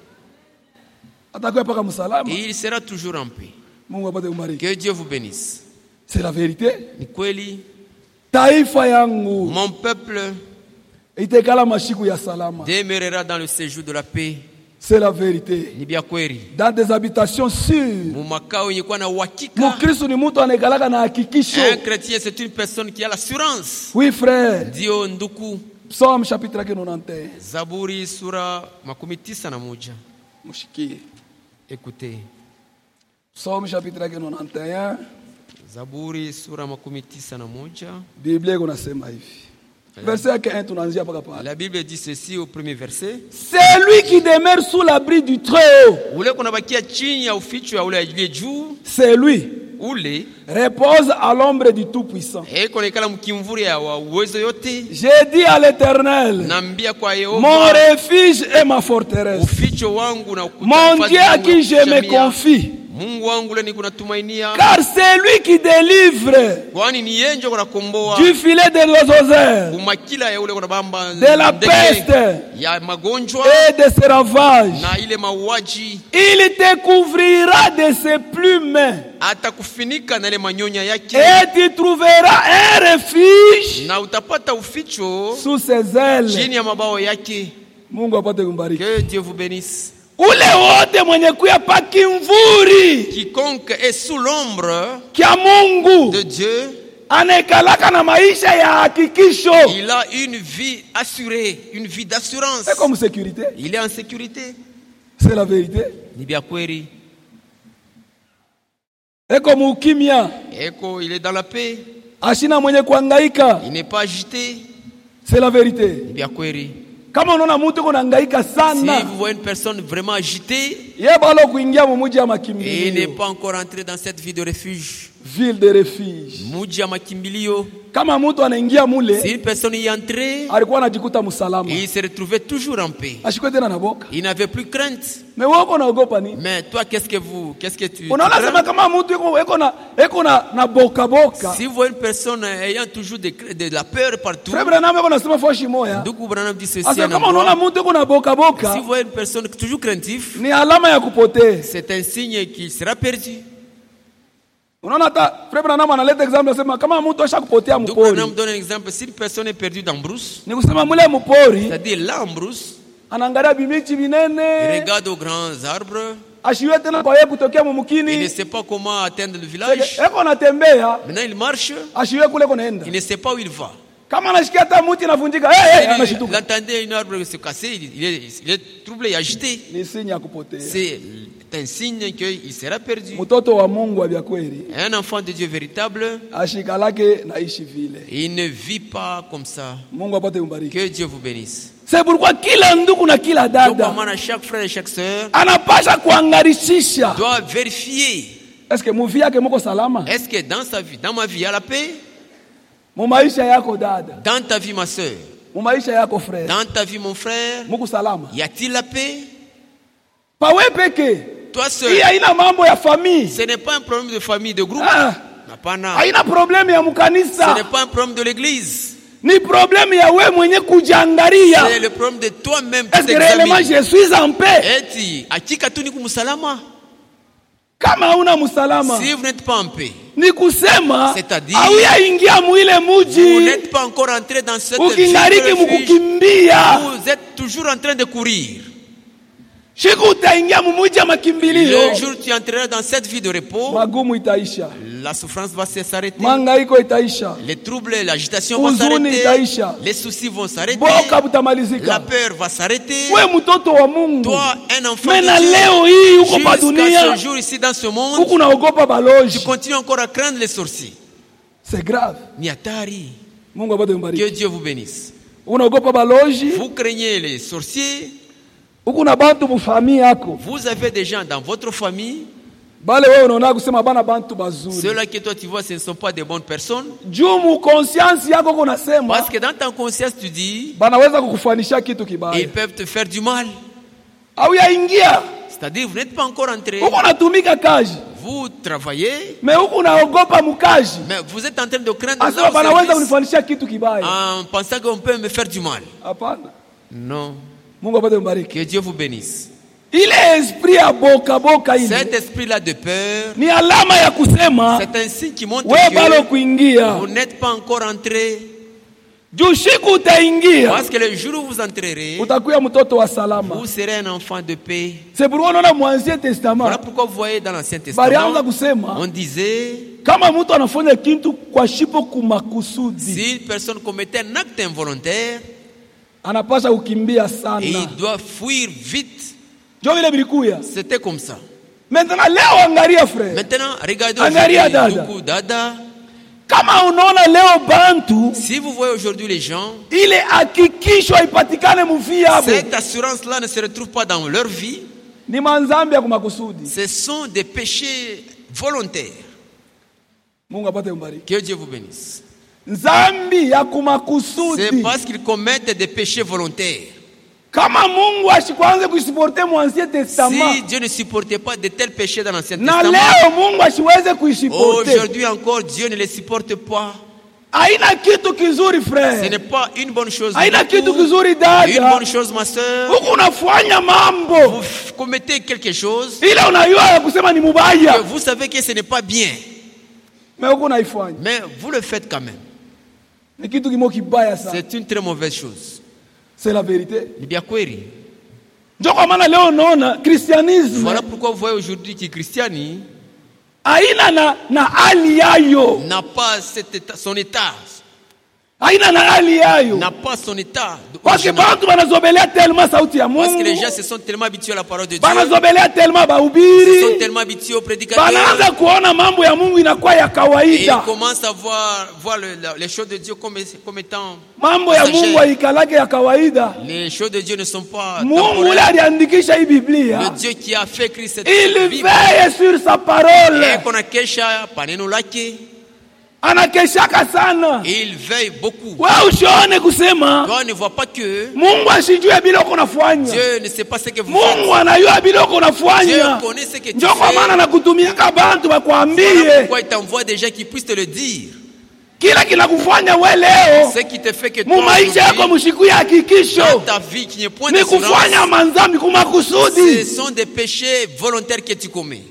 C: Atakuya paka musalama.
B: Et il sera toujours en paix.
C: Mungu apate kubariki.
B: Que Dieu vous bénisse.
C: C'est la vérité.
B: Ni kweli,
C: Taifa yangu
B: mon peuple
C: itekala mashiku ya salama.
B: demeurera dans le séjour de la paix.
C: C'est la vérité.
B: Ni bia kweli.
C: Dans des habitations sûres.
B: Mu makao yenye kuwa na uhakika.
C: Mukristo ni mtu anayekalaka na hakikisho.
B: Un chrétien, c'est une personne qui a l'assurance.
C: Oui frère.
B: Ndio nduku.
C: Psalm chapitre 91.
B: Zaburi sura 91.
C: Mushikie.
B: Écoutez.
C: Psalm chapitre 91.
B: Zaburi sura 91.
C: Biblia iko nasema hivi. Verset 1 tunaanzia paka pale.
B: La Bible dit ceci au premier verset.
C: C'est lui qui demeure sous l'abri du Très-Haut.
B: Ule kunabakia chini ya uficho ya ule aliye juu.
C: C'est lui.
B: Ule
C: Repose à l'ombre du Tout-Puissant.
B: kuonekana mkimvuri ya wa uwezo yote.
C: J'ai dit à l'Éternel,
B: Naambia kwa
C: mon
B: Yehova,
C: refuge et ma forteresse,
B: uficho wangu na ukuta
C: mon
B: hifadhi
C: Dieu à
B: yangu
C: qui
B: ya
C: je me
B: kuchamia.
C: confie.
B: Mungu wangu ule nikunatumainia.
C: Car c'est lui qui délivre
B: Kwani ni yeye ndio kunakomboa.
C: du filet de l'oiseau
B: Umakila ya ule kunabamba
C: de la
B: ndege,
C: peste
B: ya magonjwa
C: et de ses ravages.
B: na ile mauaji.
C: Il te couvrira de ses plumes
B: Atakufinika na ile manyonya yake
C: et tu trouveras un refuge
B: na utapata uficho
C: sous ses ailes.
B: chini ya mabao yake.
C: Mungu apate kumbariki.
B: Que Dieu vous bénisse.
C: Ule wote mwenye kuya pakimvuri
B: Quiconque est sous l'ombre
C: kia Mungu
B: de Dieu,
C: anayekalaka na maisha ya hakikisho.
B: il a une vie assurée, une vie d'assurance.
C: C'est comme sécurité.
B: Il est en sécurité.
C: C'est la vérité.
B: Ni bia kweli.
C: C'est comme ukimya.
B: Eko, il est dans la paix.
C: Ashina mwenye kuhangaika.
B: Il n'est pas agité.
C: C'est la vérité.
B: Ni bia kweli.
C: Kama unaona mtu kunahangaika
B: Si
C: sana,
B: vous voyez une personne vraiment agitée,
C: yeye bado kuingia mumuji ya
B: et il n'est
C: makimbilio.
B: pas encore entré dans cette vie de refuge,
C: Ville de refuge.
B: muji ya makimbilio,
C: Kama mtu anaingia
B: si
C: mule,
B: une personne y est entrée,
C: alikuwa anajikuta msalama.
B: il se retrouvait toujours en paix.
C: Ashikwe tena na boka.
B: Il n'avait plus crainte.
C: Mais wewe uko unaogopa nini?
B: Mais toi, qu'est-ce que tu
C: Unaona
B: crains?
C: sema kama mtu eko na boka boka.
B: Si vous voyez une personne ayant toujours de la peur partout,
C: Frère Branham eko nasema foshi moya.
B: Ndugu Branham dit ceci
C: Asa
B: en
C: kama unaona
B: endroit.
C: mtu eko na boka boka,
B: Si vous voyez une personne toujours craintive,
C: ni alama ya kupotea.
B: c'est un signe qu'il sera perdu.
C: Unaona hata Frère Branham analeta example anasema kama mtu ashakupotea
B: Ndugu Branham
C: mpori.
B: donne un exemple. Si une personne est perdue dans brousse,
C: Ni kusema mule mpori
B: c'est-à-dire là en brousse,
C: anaangalia bimichi
B: il
C: binene,
B: regarde aux grands arbres,
C: Ashiwe tena kwa yeye kutokea
B: Il ne
C: mumukini.
B: sait pas comment atteindre le village.
C: Eko natembea,
B: Maintenant, il marche.
C: ashiwe kule konaenda.
B: Il ne sait pas où il va.
C: Kama anashikia hata muti inavunjika,
B: Il
C: anashituka.
B: entendait une arbre se casser. Il est troublé et agité.
C: Ni sinya ya kupotea.
B: C'est un signe qu'il sera perdu.
C: Mtoto wa Mungu wa vya kweli
B: Un enfant de Dieu véritable,
C: ashikalake naishi vile.
B: il ne vit pas comme ça.
C: Mungu apate mbariki.
B: Que Dieu vous bénisse.
C: C'est pourquoi kila ndugu na kila
B: Donc,
C: dada
B: comment chaque frère et chaque sœur
C: anapasha kuangarishisha.
B: doit vérifier.
C: Est-ce que muvi yake muko salama?
B: Est-ce que dans sa vie, dans ma vie, il y a la paix?
C: Mu maisha yako dada,
B: Dans ta vie, ma sœur,
C: mu maisha yako frère,
B: dans ta vie, mon frère,
C: muko salama?
B: y a-t-il la paix?
C: Pawe peke.
B: Toi seul,
C: Hii haina mambo ya famille.
B: ce n'est pas un problème de famille, de groupe.
C: Ah,
B: Hapana.
C: haina problème ya
B: Ce
C: mkanisa.
B: n'est pas un problème de l'église.
C: Ni problème ya we mwenye kujiangalia.
B: C'est le problème de toi-même qui
C: Est-ce que réellement
B: t'examine.
C: je suis en paix?
B: Eti, hakika tu ni kumsalama.
C: Kama hauna msalama,
B: Si vous n'êtes pas en paix,
C: ni kusema
B: C'est-à-dire,
C: hauyaingia muile
B: vous
C: muji,
B: n'êtes pas encore entré dans cette vie
C: ukingariki
B: de refuge.
C: mukukimbia.
B: Vous êtes toujours en train de courir.
C: Siku utaingia mumuji ya makimbilio,
B: Le jour où tu entreras dans cette vie de repos,
C: magumu itaisha,
B: la souffrance va s'arrêter.
C: mangaiko itaisha,
B: Les troubles, l'agitation vont
C: Huzuni
B: s'arrêter.
C: itaisha.
B: Les soucis vont s'arrêter.
C: boka
B: La
C: butamalizika.
B: peur va s'arrêter.
C: We mtoto wa Mungu,
B: Toi, un enfant
C: mena
B: de
C: leo
B: Dieu,
C: hii uko pa
B: jusqu'à
C: dunia,
B: ce jour ici dans ce monde,
C: huku naogopa
B: tu
C: baloji.
B: continues encore à craindre les sorciers.
C: C'est grave.
B: Ni hatari.
C: Mungu apate
B: Que
C: mbariki.
B: Dieu vous bénisse.
C: Unaogopa baloji,
B: Vous craignez les sorciers.
C: huku na bantu mufamii yako.
B: Vous avez des gens dans votre famille.
C: Bale wewe unaona kusema bana bantu bazuri.
B: Ceux-là que toi tu vois, ce ne sont pas des bonnes personnes.
C: Juu mu conscience yako kunasema
B: Parce que dans ta conscience, tu dis,
C: banaweza kukufanisha kitu
B: ils
C: kibaya.
B: peuvent te faire du mal.
C: Hauyaingia,
B: C'est-à-dire, vous n'êtes pas encore entré.
C: huku natumika kazi,
B: Vous travaillez,
C: me huku naogopa mukazi.
B: mais vous êtes en train de craindre
C: Asema
B: là au
C: banaweza
B: service
C: kunifanisha kitu kibaya.
B: en pensant qu'on peut me faire du mal.
C: Hapana.
B: Non.
C: Mungu apate mbariki.
B: Que Dieu vous bénisse.
C: Ile esprit ya boka boka
B: Cet
C: ile
B: esprit-là de peur,
C: ni alama ya kusema
B: c'est un signe qui montre
C: we balo
B: que
C: kuingia.
B: vous n'êtes pas encore entré.
C: Juu siku utaingia,
B: Parce que le jour où vous entrerez,
C: utakuwa mtoto wa salama.
B: vous serez un enfant de paix.
C: C'est pourquoi unaona mu Ancien
B: Voilà
C: Testament
B: pourquoi vous voyez dans l'Ancien
C: balianza
B: Testament,
C: kusema
B: on disait,
C: kama mtu anafanya kitu kwa shipo kumakusudi,
B: si une personne commettait un acte involontaire,
C: anapasha kukimbia sana.
B: il doit fuir vite.
C: Ndio vile bilikuya.
B: C'était comme ça.
C: Maintenant leo angalia frère,
B: Maintenant, regardez
C: Angalia
B: aujourd'hui,
C: dada.
B: Ndugu, dada.
C: kama unaona leo bantu
B: Si vous voyez aujourd'hui les gens,
C: ile hakikisho ipatikane muvi yabo
B: cette assurance-là ne se retrouve pas dans leur vie.
C: ni manzambi ya kumakusudi.
B: Ce sont des péchés volontaires.
C: Mungu apate mbariki.
B: Que Dieu vous bénisse.
C: Nzambi ya
B: C'est
C: kumakusudi.
B: parce qu'ils commettent des péchés volontaires.
C: Kama Mungu ashikwanze kuisuporte mu Ancien Testament,
B: Si Dieu ne supportait pas de tels péchés dans l'Ancien
C: na
B: Testament,
C: leo Mungu ashiweze kuisuporte,
B: aujourd'hui encore, Dieu ne les supporte pas.
C: haina kitu kizuri
B: Ce
C: frère,
B: n'est pas une bonne chose.
C: haina
B: du
C: kitu
B: tout.
C: kizuri
B: Une
C: dada.
B: bonne chose, ma soeur.
C: Huku unafanya mambo
B: Vous commettez quelque chose
C: ile unayua ya kusema ni
B: que
C: mubaya,
B: vous savez que ce n'est pas bien,
C: me huku unaifanya
B: mais vous le faites quand même.
C: ni kitu kimo kibaya sana.
B: C'est une très mauvaise chose.
C: C'est la vérité.
B: Ni bien kweli.
C: Ndio kwa maana leo unaona Christianisme
B: Voilà pourquoi vous voyez aujourd'hui que Christiani
C: haina na hali yayo,
B: n'a pas son état,
C: haina na hali yayo,
B: n'a pas son état
C: parce que
B: original.
C: bantu banazobelea tellement sauti ya
B: Parce que les
C: Mungu,
B: gens se sont tellement habitués à la parole de Dieu,
C: banazobelea tellement
B: se sont
C: bahubiri,
B: tellement habitués aux prédicateurs,
C: banaanza kuona mambo ya Mungu inakuwa ya
B: et ils
C: kawaida.
B: commencent à voir les choses de Dieu comme étant
C: Mambo ya Mungu haikalake ya kawaida.
B: les choses de Dieu ne sont pas
C: Mungu ule
B: temporelles.
C: aliandikisha hii
B: Le
C: Biblia,
B: Dieu qui a fait écrire cette
C: il
B: Bible,
C: veille sur sa parole,
B: et qu'on a kesha paneno lake,
C: anakeshaka sana.
B: il veille beaucoup.
C: Wewe usione kusema
B: Toi ne vois pas que
C: Mungu asijue bila uko nafanya.
B: Dieu ne sait pas ce que vous
C: Mungu
B: faites.
C: anajua bila uko
B: Dieu
C: nafanya.
B: connaît ce que tu
C: Ndio kwa maana
B: fais.
C: nakutumiaka bantu
B: Voilà
C: bakwambie
B: pourquoi il t'envoie des gens qui puissent te le dire.
C: kila kinakufanya we leo
B: Ce qui te fait que
C: mu
B: toi,
C: maisha yako
B: aujourd'hui,
C: mshiku ya
B: dans
C: hakikisho
B: ta vie qui n'est point
C: ni kufanya
B: d'assurance,
C: manzambi
B: ce
C: kumakusudi.
B: sont des péchés volontaires que tu commets.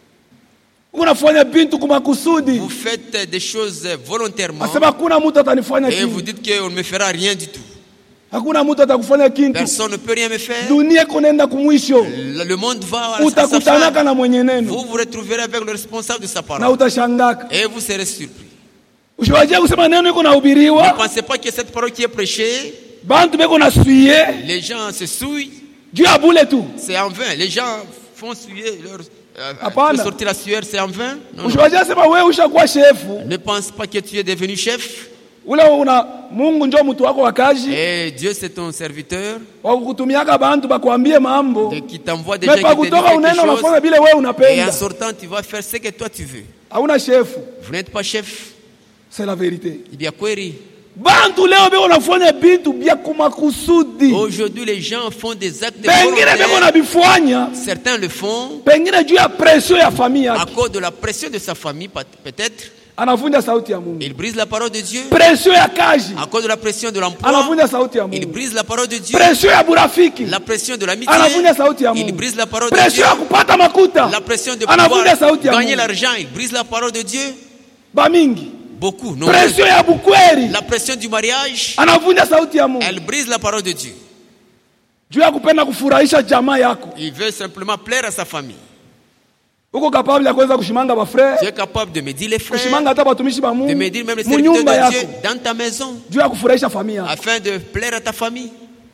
C: Unafanya bintu kumakusudi,
B: Vous faites des choses volontairement
C: asema kuna mtu atanifanya
B: et vous
C: kitu.
B: dites qu'on ne me fera rien du tout.
C: Hakuna mtu atakufanya kintu.
B: Personne ne peut rien me faire.
C: Dunia konaenda kumwisho.
B: Le monde va à sa
C: Utakutanaka
B: fin.
C: na mwenye neno.
B: Vous vous retrouverez avec le responsable de sa
C: Na
B: parole.
C: utashangaka.
B: Et vous serez surpris.
C: Usiwajia kusema neno iko
B: Ne
C: nahubiriwa.
B: pensez pas que cette parole qui est prêchée,
C: Bantu beko na suye.
B: les gens se souillent.
C: Juu ya bule tu.
B: C'est en vain. Les gens font souiller leur,
C: Hapana.
B: font sortir la sueur, c'est en vain. Non, non.
C: Usiwajia sema wewe ushakuwa shefu.
B: Ne pense pas que tu es devenu chef.
C: Ule una Mungu ndio mtu wako wa kazi.
B: Et Dieu c'est ton serviteur
C: Wa kukutumiaka bantu bakwambie mambo.
B: qui t'envoie des gens
C: Mais pa
B: qui te disent
C: kutoka
B: quelque
C: uneno unafanya
B: chose.
C: vile wewe
B: Et en
C: unapenda.
B: sortant, tu vas faire ce que toi tu veux.
C: Hauna shefu.
B: Vous n'êtes pas chef.
C: C'est la vérité.
B: Il y a kweli.
C: Bantu leo beko nafanya vitu vya kumakusudi.
B: Aujourd'hui, les gens font des actes
C: Pengine beko
B: volontaires.
C: na bifanya.
B: Certains le font
C: Pengine juu ya presio ya familia
B: à
C: yake.
B: cause de la pression de sa famille, peut-être.
C: Anavunja sauti ya Mungu.
B: Il brise la parole de Dieu.
C: Presio ya kazi.
B: À cause de la pression de l'emploi,
C: Anavunja sauti ya
B: il
C: Mungu.
B: brise la parole de Dieu.
C: Presio ya burafiki.
B: La pression de l'amitié,
C: Anavunja sauti ya
B: il
C: Mungu.
B: brise la parole de
C: Presio
B: Dieu.
C: ya kupata makuta.
B: La pression de
C: Anavunja
B: pouvoir
C: sauti ya
B: gagner
C: Mungu.
B: l'argent, il brise la parole de Dieu.
C: Bamingi.
B: Beaucoup, non.
C: Presio ya bukweri.
B: La pression du mariage,
C: Anavunja sauti ya Mungu.
B: elle brise la parole de Dieu.
C: Juu ya kupenda kufurahisha jamaa yako.
B: Il veut simplement plaire à sa famille.
C: Uko capable ya kuweza kushimanga ba frère.
B: Tu es capable de me dire les frères,
C: Kushimanga hata batumishi ba
B: de
C: Mungu.
B: me dire même les
C: Mu
B: serviteurs
C: nyumba
B: de Dieu
C: yako.
B: dans ta maison,
C: Juu ya kufurahisha familia.
B: afin de plaire à ta famille.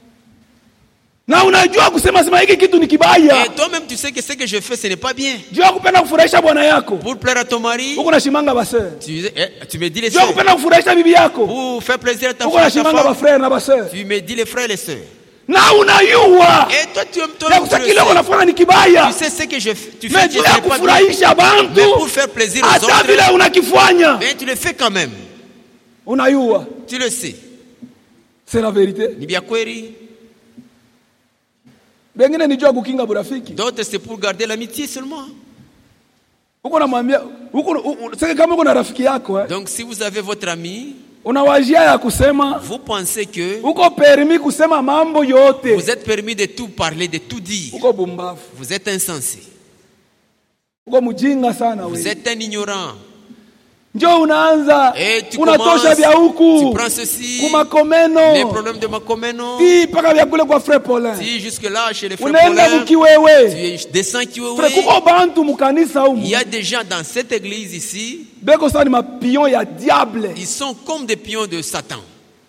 C: Na unajua kusema sema hiki kitu ni kibaya.
B: Et toi-même, tu sais que ce que je fais, ce n'est pas bien.
C: Juu ya kupenda kufurahisha bwana yako.
B: Pour plaire à ton mari,
C: Uko nashimanga ba sœur.
B: tu me dis les
C: Juu ya
B: sœurs.
C: kupenda kufurahisha bibi yako.
B: Pour faire plaisir à ta
C: Uko
B: femme, ta
C: nashimanga ba
B: femme,
C: frère na ba sœur.
B: tu me dis les frères et les sœurs.
C: Na unayua.
B: Et toi, tu
C: Ya
B: le
C: kusakile uko
B: sais.
C: nafanya ni kibaya.
B: Tu sais ce que tu
C: Mais
B: fais,
C: juu
B: ce
C: ya
B: n'est pas bien.
C: kufurahisha bantu.
B: Mais pour faire plaisir aux
C: Hata vile
B: autres,
C: unakifanya.
B: mais tu le fais quand même.
C: Unayua.
B: Tu le sais.
C: C'est la vérité.
B: Ni bien kweli.
C: Bengine ni juu ya kukinga burafiki.
B: D'autres, c'est pour garder l'amitié seulement.
C: Uko namwambia sasa kama uko na rafiki yako
B: Donc, si vous avez votre ami,
C: unawajia ya kusema
B: vous pensez que
C: uko permis kusema mambo yote.
B: vous êtes permis de tout parler, de tout dire.
C: Uko bumbafu.
B: Vous êtes insensé.
C: Uko mjinga sana
B: Vous
C: wewe.
B: êtes un ignorant.
C: Njoo unaanza
B: Et tu
C: unatosha vya
B: tu
C: huku.
B: prends ceci,
C: Kumakomeno.
B: les problèmes de Makomeno,
C: Ti paka vya kule kwa frère Paulin.
B: si jusque-là, chez les frères
C: Unaenda
B: Paulin,
C: mkiwewe.
B: tu descends qui
C: Frère kuko bantu mukanisa
B: Il
C: humu.
B: y a des gens dans cette église ici,
C: Beko sana ni mapion ya diable.
B: ils sont comme des pions de Satan,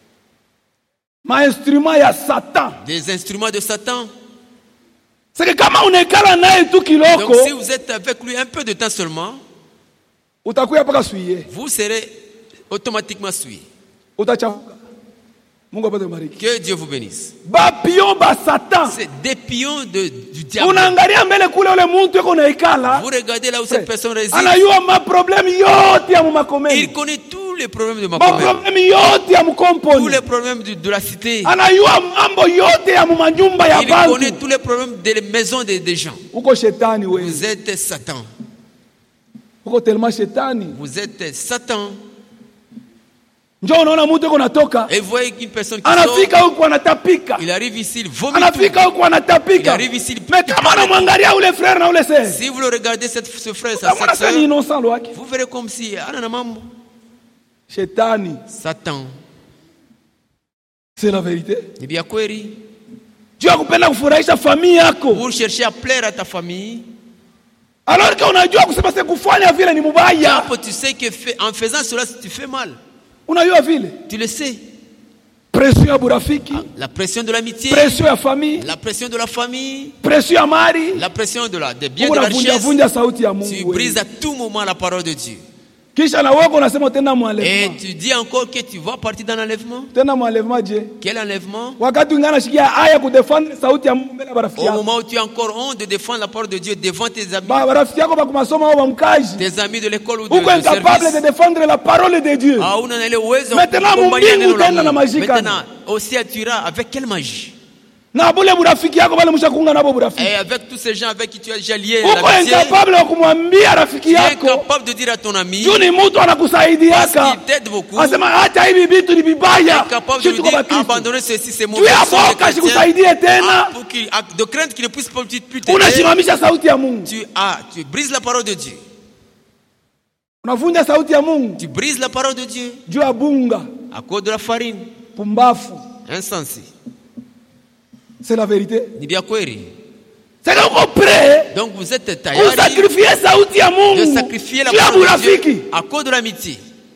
C: Ma instrument ya Satan.
B: des instruments de Satan.
C: Sasa kama unekala naye tu
B: Donc
C: kiloko
B: si vous êtes avec lui un peu de temps seulement,
C: utakuya paka suie.
B: vous serez automatiquement souillé.
C: Utachafuka. Mungu apate kubariki.
B: Que Dieu vous bénisse.
C: Ba pion ba Satan.
B: C'est des pions du diable.
C: Unaangalia mbele kule ule muntu yuko naikala.
B: Vous regardez là où cette personne réside.
C: Anayua ma problème yote ya mumakomeni.
B: Il connaît tous les problèmes de
C: Ma
B: Makomeno,
C: problème yote ya
B: tous
C: mukomponi.
B: les problèmes de la cité.
C: Anayua mambo yote ya mumanyumba ya
B: Il connaît
C: bantu.
B: tous les problèmes des maisons des gens.
C: Uko shetani wewe.
B: Vous êtes Satan.
C: Uko tellement shetani.
B: Vous êtes Satan.
C: Njoo unaona mtu yuko natoka.
B: Et vous voyez une personne qui
C: Anafika
B: sort,
C: huko anatapika.
B: il arrive ici, il vomit
C: Anafika
B: tout.
C: huko anatapika.
B: Il arrive ici, il
C: Mais kama unamwangalia ule frère na ule sœur.
B: Si vous le regardez, ce frère,
C: Utamwona
B: cette
C: sasa ni
B: sœur,
C: innocent wake.
B: vous verrez comme si ana mambo.
C: Shetani.
B: Satan.
C: C'est la vérité.
B: Ni bien kweli.
C: Juu ya kupenda kufurahisha familia yako.
B: Pour chercher à plaire à ta famille,
C: Alors que unajua kusema sasa kufanya vile ni mubaya.
B: Japo, tu sais que en faisant cela, tu fais mal.
C: Unajua vile?
B: Tu le sais.
C: Pression ya burafiki,
B: La pression de l'amitié,
C: pression ya famille,
B: la pression de la famille,
C: pression ya mali.
B: la pression des biens de la
C: Unavunja
B: richesse.
C: vunja sauti ya
B: Tu
C: Mungu.
B: brises à tout moment la parole de Dieu.
C: Kisha na wewe unasema tena
B: Et
C: mwalevement.
B: tu dis encore que tu vas partir dans l'enlèvement.
C: Tena mwalevement je?
B: Quel enlèvement?
C: Wakati ungana shikia aya kudefend sauti ya Mungu mbele ya barafiki
B: Au
C: yako.
B: moment où tu as encore honte de défendre la parole de Dieu devant tes amis,
C: Barafiki yako bakumasomo au bamkaji.
B: tes amis de l'école ou de
C: Uko incapable de
B: service.
C: défendre la parole de Dieu.
B: Ah, una ile uwezo
C: Maintenant,
B: kugombania
C: mbingu
B: neno la
C: tena na
B: Mungu.
C: magie kani.
B: Maintenant, aussi tu iras avec quelle magie?
C: Na bule burafiki yako bale mshakunga nabo burafiki.
B: Et avec tous ces gens avec qui tu as déjà lié
C: Uko
B: l'amitié,
C: incapable wa kumwambia rafiki
B: tu es
C: yako.
B: incapable de dire à ton ami,
C: Juu ni mtu anakusaidiaka.
B: parce qu'il t'aide beaucoup,
C: Asema hata hivi vitu ni vibaya.
B: incapable de
C: Sisi
B: lui
C: tuko
B: dire
C: Bakristo.
B: abandonner ceci, c'est
C: Juu
B: mauvais,
C: ya
B: ce sont des
C: boka
B: chrétiens.
C: sikusaidie tena.
B: Pour de crainte qu'il ne puisse pas plus t'aider,
C: Unasimamisha sauti ya Mungu.
B: tu brises la parole de Dieu.
C: Unavunja sauti ya Mungu.
B: Tu brises la parole de Dieu
C: Juu ya bunga,
B: à cause de la farine,
C: pumbafu.
B: Insensé.
C: C'est la vérité.
B: Ni bien kweli.
C: C'est que uko prêt
B: Donc vous êtes tayari
C: kusakrifie sauti ya
B: de
C: Mungu
B: sacrifier la
C: juu ya
B: parole de
C: urafiki.
B: Dieu à cause de l'amitié.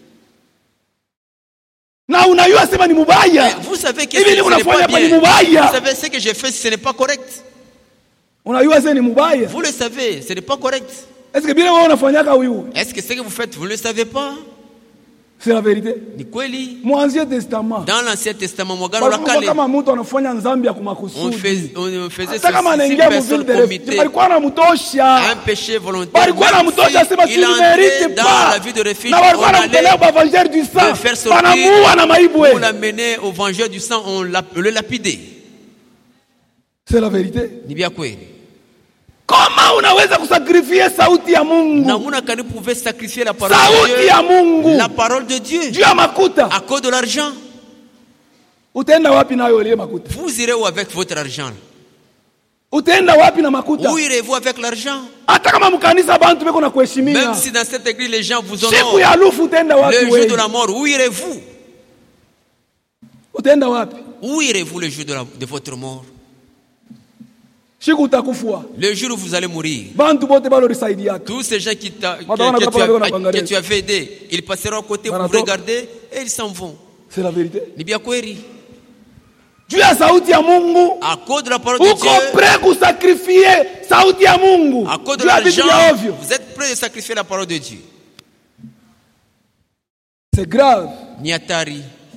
C: Na unajua sema ni mubaya.
B: Et vous savez que
C: Hivi
B: ce n'est
C: unafanya
B: pas
C: kwa ni
B: bien.
C: mubaya.
B: Vous savez ce que j'ai fait, ce n'est pas correct.
C: Unajua sema ni mubaya.
B: Vous le savez, ce n'est pas correct.
C: Est-ce que bila wewe unafanyaka huyu?
B: Est-ce que ce que vous faites, vous ne le savez pas?
C: C'est la vérité.
B: Ni kweli.
C: Mu Ancien Testament.
B: Dans l'Ancien Testament, Mwagano la
C: Walikuwa
B: Kale,
C: kama mtu anafanya dhambi ya
B: on
C: kumakusudi.
B: faisait
C: Hata kama
B: ceci. Si
C: anaingia
B: une
C: mu
B: personne
C: ville de refuge,
B: commettait
C: walikuwa wanamtosha.
B: un péché volontaire,
C: Walikuwa
B: même
C: wanamtosha sema
B: si
C: tu
B: il
C: ne
B: entrait
C: mérites
B: dans
C: pas.
B: la vie de refuge,
C: Na
B: on
C: walikuwa
B: allait
C: wanampeleka kwa vengeur du
B: le
C: sang.
B: faire sortir,
C: Wanamuua na
B: on
C: maibwe.
B: l'amenait au vengeur du sang, on le lapidait.
C: C'est la vérité.
B: Ni bien kweli.
C: Kama unaweza kusakrifia sauti ya Mungu?
B: Namuna kani pouvait sacrifier la parole
C: Sauti
B: de Dieu,
C: ya Mungu.
B: la parole de Dieu,
C: Juu ya makuta.
B: à cause de l'argent.
C: Utaenda wapi nayo ile makuta?
B: Vous irez où avec votre argent?
C: Utaenda wapi na makuta?
B: Où irez-vous avec l'argent?
C: Hata kama mkanisa bantu beko na kuheshimia.
B: Même si dans cette église les gens vous
C: Siku
B: honorent,
C: ya lufu utaenda wapi
B: le jour
C: wewe?
B: de la mort, où irez-vous?
C: Utaenda wapi?
B: Où irez-vous le jour de votre mort?
C: Siku utakufua.
B: Le jour où vous allez mourir.
C: Bantu bote balo risaidia.
B: Tous ces gens
C: Wataona kama wako na kuangalia.
B: que tu avais aidés, ils passeront à côté pour
C: Wanatoka.
B: regarder et ils s'en vont.
C: C'est la vérité.
B: Ni bien kweli.
C: Juu ya sauti ya Mungu.
B: À cause de la parole de
C: Uko
B: Dieu,
C: prêt kusakrifie sauti ya Mungu?
B: à cause de
C: Juu ya vitu vya
B: l'argent,
C: ovyo.
B: vous êtes prêts à sacrifier la parole de Dieu.
C: C'est grave.
B: Ni hatari.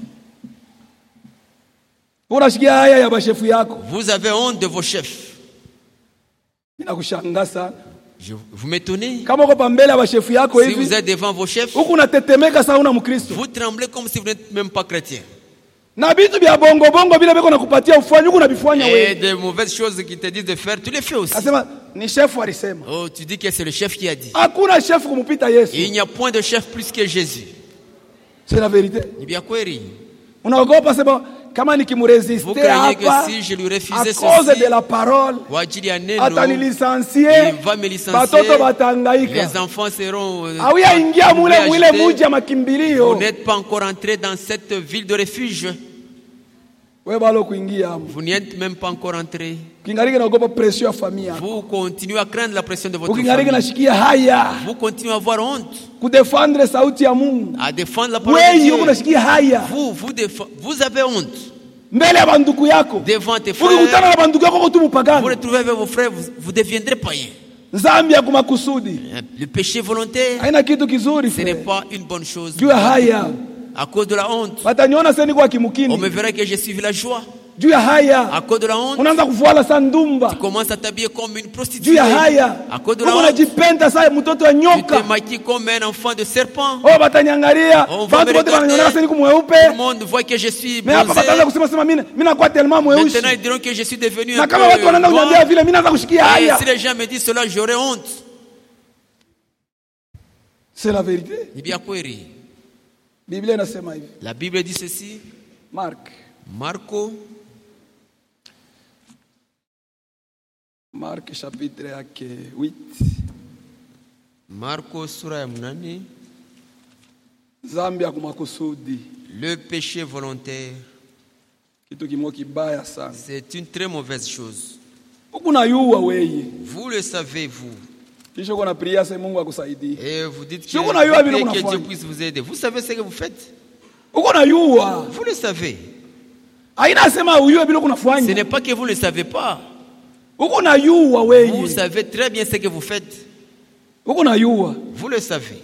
C: Unashikia haya ya bashefu yako.
B: Vous avez honte de vos chefs.
C: Ninakushangaa sana.
B: Vous m'étonnez.
C: Kama uko pambele ya bashefu yako
B: Si vous
C: hivi,
B: êtes devant vos chefs,
C: huku unatetemeka sana una Mkristo.
B: vous tremblez comme si vous n'êtes même pas chrétien.
C: Na vitu vya bongo bongo bila beko nakupatia ufanye huku unavifanya
B: Et
C: wewe.
B: des mauvaises choses qui te disent de faire, tu les fais aussi.
C: Asema ni shefu alisema.
B: Oh, tu dis que c'est le chef qui a dit.
C: Hakuna shefu kumupita
B: Et
C: Yesu.
B: il n'y a point de chef plus que Jésus.
C: C'est la vérité.
B: Ni bien kweli.
C: Unaogopa sema kama
B: Vous
C: nikimresiste
B: craignez que
C: hapa
B: si je lui
C: à
B: refusais
C: cause
B: ceci,
C: de la parole
B: kwa ajili ya neno,
C: atanilisansie,
B: il va me licencier,
C: batoto batangaika.
B: les enfants seront
C: Hauya ingia mule mwile
B: achetés.
C: muji ya
B: Vous
C: makimbilio.
B: n'êtes pas encore entré dans cette ville de refuge.
C: Wewe bado kuingia hapo.
B: Vous n'y êtes même pas encore entré.
C: Kingariki naogopa pression ya familia.
B: Vous continuez à craindre la pression de votre
C: Ukingariki
B: famille.
C: nashikia haya
B: Vous continuez à avoir honte,
C: kudefendre sauti ya Mungu.
B: à défendre la parole de
C: Wewe
B: Dieu.
C: uko nashikia haya
B: Vous avez honte
C: mbele ya banduku yako.
B: devant tes
C: Ukikutana
B: frères.
C: na banduku yako tu
B: Vous
C: mupagani.
B: retrouvez avec vos frères, vous deviendrez païens.
C: Zambi ya kumakusudi.
B: Le péché volontaire,
C: Haina kitu kizuri
B: ce n'est
C: frère.
B: pas une bonne chose.
C: Juu ya haya.
B: À cause de la honte,
C: Wataniona sasa niko
B: on me
C: kimukini.
B: verra que je suis villageois.
C: Juu ya haya.
B: À cause de la honte,
C: Unaanza kuvuala sandumba.
B: tu commences à t'habiller comme une
C: Juu
B: prostituée.
C: ya haya.
B: À cause de la
C: Uko
B: honte,
C: unajipenda sasa mtoto wa
B: tu te
C: nyoka.
B: maquilles comme un enfant de serpent.
C: Oh bataniangalia.
B: On va
C: Bantu
B: me
C: wote wananiona
B: regarder.
C: sasa niko
B: Tout
C: mweupe.
B: le monde voit que je suis
C: Mais hapa bataanza
B: bronzé.
C: kusema mimi nakuwa tellement mweusi.
B: Maintenant, ils diront que je suis devenu un
C: Na
B: peu
C: kama watu wanaenda kuniambia
B: noir.
C: vile mimi naanza kushikia
B: Et
C: haya.
B: si les gens me disent cela, j'aurai honte.
C: C'est la vérité.
B: Ni bien kweli.
C: Biblia inasema hivi.
B: La Bible dit ceci.
C: Mark chapitre yake 8.
B: Marko sura ya 8.
C: Zambi ya kumakusudi.
B: Le péché volontaire,
C: Kitu kimo kibaya sana.
B: c'est une très mauvaise chose.
C: Huku nayua wewe.
B: Vous le savez, vous.
C: Kisha uko na priya sasa Mungu akusaidie.
B: Et vous dites que,
C: Si vous n'avez pas vu,
B: priez
C: nous
B: que
C: n'avons
B: Dieu
C: pas.
B: puisse vous aider. Vous savez ce que vous faites.
C: Uko nayua.
B: Vous le savez.
C: Haina sema uyue bila
B: Ce
C: kunafanya.
B: n'est pas que vous ne le savez pas.
C: Uko nayua
B: Vous
C: wewe.
B: savez très bien ce que vous faites.
C: Uko nayua.
B: Vous le savez.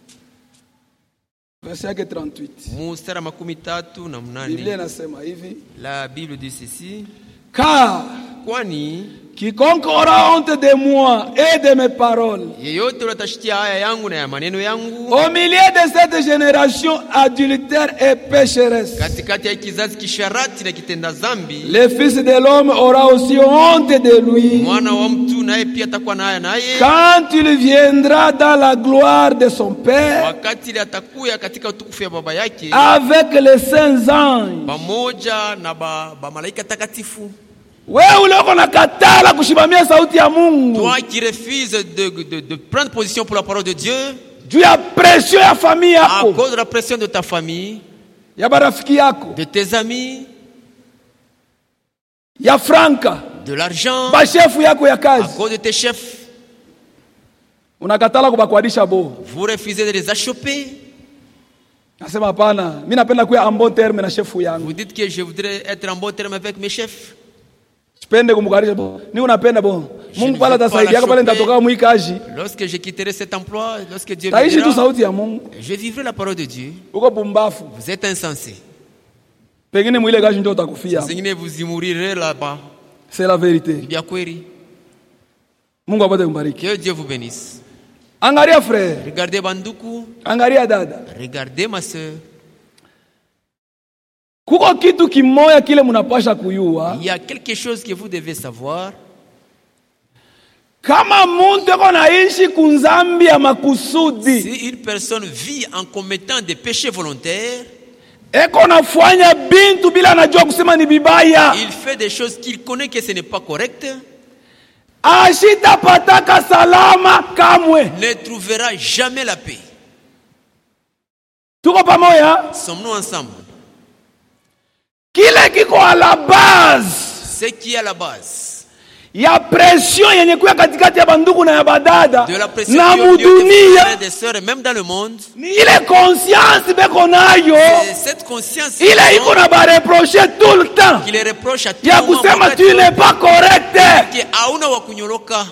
C: Verset yake 38.
B: Mstari makumi tatu na
C: Biblia
B: mnane.
C: inasema hivi.
B: La Bible dit ceci.
C: Car
B: Kwani
C: quiconque aura honte de moi et de mes paroles
B: yeyote unatashitia haya yangu na ya maneno yangu
C: au milieu de cette génération adultère et pécheresse,
B: katikati ya kizazi kisharati na kitenda zambi,
C: le Fils de l'homme aura aussi honte de lui
B: mwana wa mtu naye pia atakuwa na haya naye
C: quand il viendra dans la gloire de son Père
B: wakati ile atakuya katika utukufu ya baba yake
C: avec les saints anges.
B: pamoja na ba malaika takatifu.
C: Wewe ulioko na katala kushimamia sauti ya Mungu
B: Toi qui refuses de prendre position pour la parole de Dieu
C: juu ya pression ya familia
B: à
C: yako,
B: cause de la pression de ta famille,
C: ya barafiki yako,
B: de tes amis,
C: ya franka,
B: de l'argent,
C: ba chef yako ya
B: à
C: kazi,
B: cause de tes chefs.
C: unakatala kubakwadisha bo.
B: Vous refusez de les achoper.
C: Nasema hapana, mimi napenda kuwa en bon terme na chef yangu.
B: Vous dites que je voudrais être en bon terme avec mes chefs.
C: Sipende kumkalisha bo. Ni unapenda bo.
B: Je
C: Mungu
B: ne
C: pala
B: veux pas
C: tasaidia
B: la
C: kwa pale
B: choper.
C: nitatoka mwikaji.
B: Lorsque je quitterai cet emploi, lorsque Dieu me
C: Taishi tu
B: dira,
C: sauti ya Mungu.
B: je vivrai la parole de Dieu.
C: Uko pumbafu.
B: Vous êtes insensé.
C: Pengine mwile kazi ndio utakufia.
B: Seigneur, vous y mourirez là-bas.
C: C'est la vérité.
B: Bien kweli.
C: Mungu apate kubariki.
B: Que Dieu vous bénisse.
C: Angalia frère,
B: Regardez Banduku.
C: angalia dada.
B: Regardez ma soeur.
C: Kuko kitu kimoya kile mnapasha kuyua.
B: Il y a quelque chose que vous devez savoir.
C: Kama muntu eko naishi kunzambi ya makusudi,
B: Si une personne vit en commettant des péchés volontaires,
C: eko nafanya bintu bila anajua kusema ni bibaya,
B: il fait des choses qu'il connaît que ce n'est pas correct,
C: ashitapataka salama kamwe.
B: ne trouvera jamais la paix.
C: Tuko pamoja?
B: Sommes-nous ensemble?
C: Kile kiko a la base
B: Ce qui est à la base
C: ya pression yenye kuya katikati ya bandugu na ya badada
B: de la pression
C: na
B: qui est au milieu des frères
C: mudunia,
B: et des sœurs, même dans le monde,
C: ni ile conscience beko nayo,
B: c'est cette conscience
C: ile iko na bareproche tout le temps
B: qui les reproche à tout
C: ya
B: moment
C: kusema tu n'es pas correct.
B: que hauna wa kunyoroka.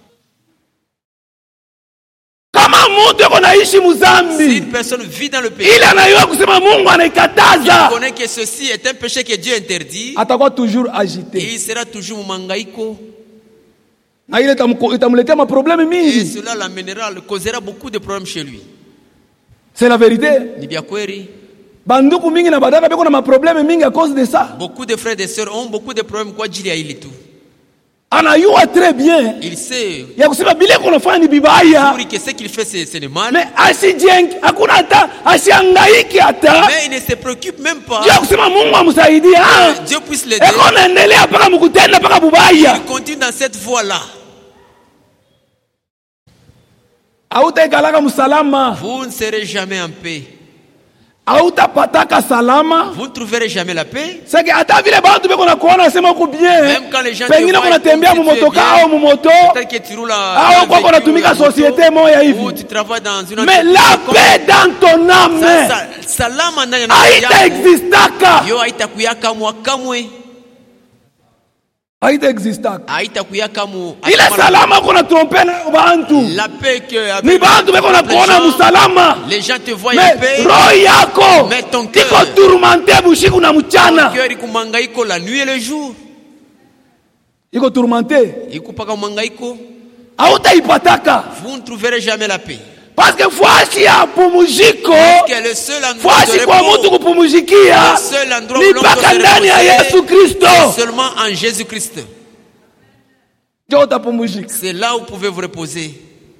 C: Kama muntu eko naishi
B: Si
C: muzambi,
B: une personne vit dans le péché,
C: ile anayua kusema Mungu
B: il
C: anaikataza,
B: connaît que ceci est un péché que Dieu interdit,
C: atakuwa toujours
B: et
C: agité,
B: il sera toujours mangaïko.
C: na ile itamletea maprobleme
B: Et
C: mingi.
B: cela l'amènera, le causera beaucoup de problèmes chez lui.
C: C'est la vérité.
B: Ni bien kweli.
C: Banduku mingi na badada beko na maprobleme mingi à cause de ça.
B: Beaucoup de frères et sœurs ont beaucoup de problèmes kwa ajili ya hili tu.
C: Anayua très bien
B: Il sait
C: ya kusema bile kunafanya ni bibaya,
B: que ce qu'il fait c'est le mal,
C: mais asijengi, hakuna hata asihangaiki hata
B: mais il ne se préoccupe même pas
C: juu ya kusema Mungu amsaidie.
B: que Dieu puisse l'aider.
C: Eko naendelea mpaka mkutenda mpaka bubaya.
B: Il continue dans cette voie-là.
C: Hautaikalaka msalama,
B: Vous ne serez jamais en paix.
C: hautapataka salama.
B: Vous ne trouverez jamais la paix.
C: Sasa hata vile bantu beko na kuona nasema uko bien,
B: Même quand les gens te
C: pengine
B: voient,
C: kuna tembea
B: ils disent,
C: mumotoka
B: tu es
C: au mumoto,
B: Peut-être que tu roules
C: au kwa kuna tumika société moya hivi,
B: ou tu travailles dans une
C: mais la paix dans ton âme
B: salama ndani ya
C: haita
B: nafsi yako.
C: existaka,
B: Yo haitakuyaka mwa kamwe.
C: haita existaka.
B: Haitakuyaka mu.
C: Ile salama kuna tromper na bantu,
B: La paix que
C: ni bantu beko na kuona musalama,
B: les gens te voient en
C: mais
B: paix.
C: roho yako
B: Mais ton cœur,
C: iko tourmenté bushiku na
B: ton
C: mchana,
B: cœur iko mangaiko la nuit et le jour.
C: iko tourmenté,
B: Iko paka mangaiko.
C: hautaipataka
B: Vous ne trouverez jamais la paix.
C: parce que fwashi ya pumuziko,
B: Que le seul endroit de
C: fwashi kwa mtu
B: repos,
C: kupumuzikia
B: le seul endroit
C: ni
B: où l'on peut
C: mpaka
B: se
C: ndani ya Yesu
B: reposer,
C: Kristo,
B: c'est seulement en Jésus-Christ.
C: ndio utapumuzika.
B: C'est là où vous pouvez vous reposer.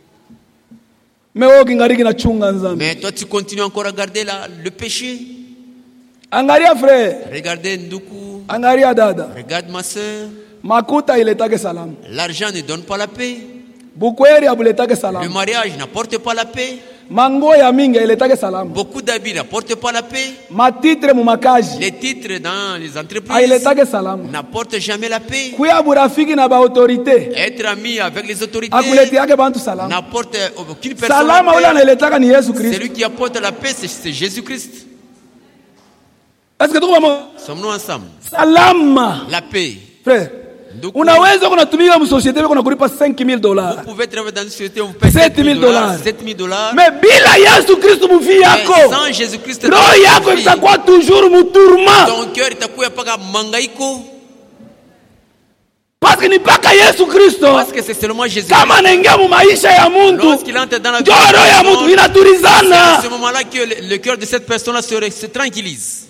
C: Mais wewe kingariki na chunga nzambi.
B: Mais toi, tu continues encore à garder le péché.
C: Angalia frère,
B: Regardez Nduku,
C: angalia dada,
B: regarde ma soeur.
C: makuta iletake salama,
B: L'argent ne donne pas la paix.
C: bukweri abuletake
B: Le
C: salama,
B: mariage n'apporte pas la paix.
C: mango ya mingi iletake salama,
B: Beaucoup d'habits n'apportent pas la paix.
C: matitre mu makazi
B: Les titres dans les entreprises
C: ailetake salama,
B: n'apportent jamais la paix.
C: kuya burafiki na ba autorité
B: Être ami avec les autorités
C: akuletiake bantu salama.
B: n'apporte aucune personne
C: Salama ule
B: la paix.
C: anailetaka ni Yesu Kristo.
B: Celui qui apporte la paix, c'est Jésus-Christ.
C: Est-ce que tuko pamoja?
B: Sommes-nous ensemble?
C: Salama
B: La paix.
C: frère,
B: Donc,
C: unaweza kunatumika mu société beko nakulipa $5,000,
B: vous pouvez travailler dans une société où vous payez
C: $7,000.
B: $7,000.
C: mais bila Yesu Kristo muvi
B: Mais
C: yako,
B: sans Jésus-Christ,
C: roho yako itakuwa toujours muturma,
B: ton cœur itakuwa paka mangaiko.
C: parce que ni mpaka Yesu Kristo
B: Parce que c'est seulement Jésus.
C: kama anaingia mu maisha ya muntu,
B: Lorsqu'il entre dans la vie
C: ndio roho ya muntu
B: c'est à
C: inaturizana,
B: ce moment-là que le cœur de cette personne-là se tranquillise.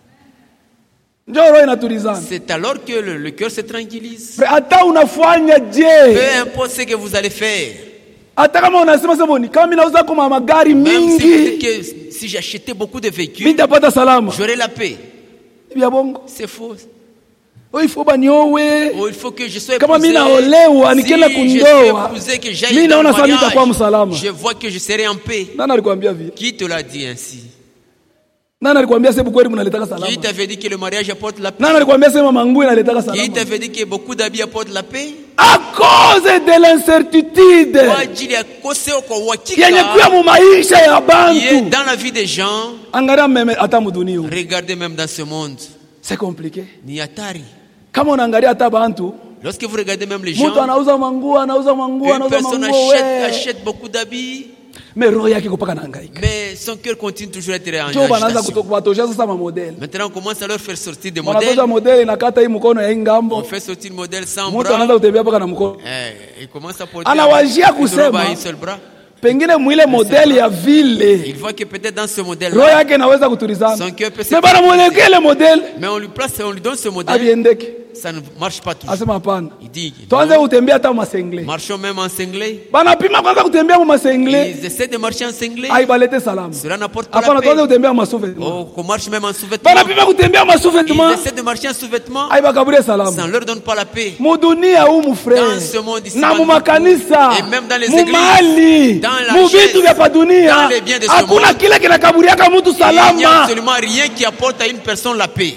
C: ndio roho inaturizana.
B: C'est alors que le cœur se tranquillise.
C: Hata unafanya
B: Peu
C: je,
B: importe ce que vous allez faire.
C: hata kama unasema sasa boni, kama ninauza kwa magari
B: Même si vous
C: mingi
B: dites que si j'achetais beaucoup de véhicules,
C: nitapata salama,
B: j'aurai la paix.
C: bia bongo.
B: C'est faux.
C: Oh, il faut baniowe.
B: Oh, il faut que je sois
C: Kama
B: épousé.
C: mimi naolewa
B: Si
C: nikienda
B: je suis
C: kundoa,
B: épousé, que j'aille
C: mimi
B: dans le
C: naona sasa nitakuwa
B: mariage,
C: msalama.
B: je vois que je serai en paix.
C: Nani alikwambia vile?
B: Qui te l'a dit ainsi?
C: Nani alikwambia sebu kweli mnaletaka salama?
B: Qui t'avait dit que le mariage apporte la paix?
C: Nani alikwambia sema manguo inaletaka salama?
B: Qui t'avait dit que beaucoup d'habits apportent la paix?
C: À cause de l'incertitude
B: Kwa ajili ya koseo kwa uhakika
C: yenye kuya mu maisha ya
B: qui est
C: bantu.
B: dans la vie des gens.
C: Angalia meme hata mudunia.
B: Regardez même dans ce monde.
C: C'est compliqué.
B: Ni hatari.
C: Kama unaangalia hata bantu,
B: Lorsque vous regardez même les gens,
C: mtu anauza manguo, anauza manguo,
B: une
C: anauza
B: personne
C: manguo.
B: achète beaucoup d'habits,
C: Mais roho yake kupaka na hangaika.
B: mais son cœur continue toujours à être en
C: Ndio banaanza
B: agitation.
C: kubatosha sasa ma model.
B: Maintenant, on commence à leur faire sortir des modèles.
C: Wanatosha model inakata hii mkono ya hii
B: On
C: ngambo.
B: fait sortir le modèle sans
C: Mtu
B: bras.
C: anaanza kutembea paka na mkono.
B: Il commence à porter
C: Anawajia
B: une robe
C: kusema,
B: à un seul bras.
C: pengine mwile model ya vile.
B: Il voit que peut-être dans ce
C: Roho
B: modèle-là,
C: yake inaweza kutulizana.
B: son cœur peut se
C: Mais bana mwelekea ile model
B: mais on lui place, on lui donne ce modèle,
C: abiendeke.
B: ça ne marche pas toujours.
C: Asema hapana.
B: Il dit,
C: Tuanze kutembea hata masengle.
B: marchons même en cinglé.
C: Banapima kwanza kutembea mu masengle.
B: Ils essaient de marcher en cinglé.
C: Aibalete salama.
B: Cela n'apporte pas
C: Hapana
B: la
C: tuanze
B: paix.
C: kutembea mu sous-vêtements.
B: Oh, qu'on marche même en sous-vêtements.
C: Banapima kutembea mu
B: Ils
C: sous-vêtements.
B: essaient de marcher en sous-vêtements.
C: Aibakaburie salama.
B: Ça ne leur donne pas la paix.
C: Mudunia huu mu frère.
B: Dans ce monde ici,
C: Na mu makanisa.
B: et même dans les
C: Mu
B: églises,
C: mali.
B: dans la
C: Mu
B: richesse,
C: vitu vya padunia.
B: dans les biens de ce
C: Hakuna
B: monde.
C: kile kinakaburiaka mtu
B: Il n'y a
C: salama.
B: absolument rien qui apporte à une personne la paix.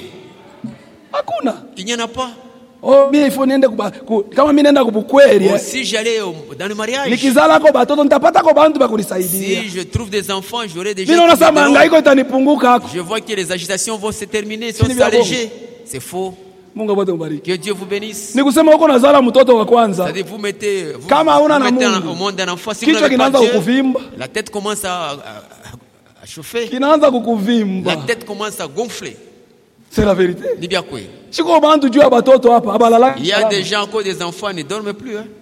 C: Hakuna.
B: Il n'y en a pas.
C: Oh, mimi ifo niende kama mimi naenda kubukweli.
B: Oh, si j'allais dans le mariage,
C: Nikizala ko batoto nitapata ko bantu bakunisaidia.
B: si je trouve des enfants, j'aurai des
C: Mimi
B: gens
C: naona
B: qui
C: sasa
B: m'aideront.
C: mahangaiko itanipunguka hako.
B: Je vois que les agitations vont se terminer, sont
C: Sini vya
B: allégées. C'est faux.
C: Mungu apate kubariki.
B: Que Dieu vous bénisse.
C: Ni kusema huko nazala mtoto wa kwanza.
B: C'est-à-dire vous mettez,
C: Kama hauna na
B: mettez
C: Mungu,
B: au monde un enfant. Si vous
C: kichwa
B: n'avez pas
C: kinaanza
B: Dieu,
C: kukuvimba.
B: la tête commence à chauffer.
C: Kinaanza
B: La
C: kukuvimba.
B: tête commence à gonfler.
C: C'est la vérité.
B: Ni bien quoi.
C: Chiko bantu juu ya batoto hapa abalala.
B: Il y a des gens encore, des enfants ne dorment plus. Hein.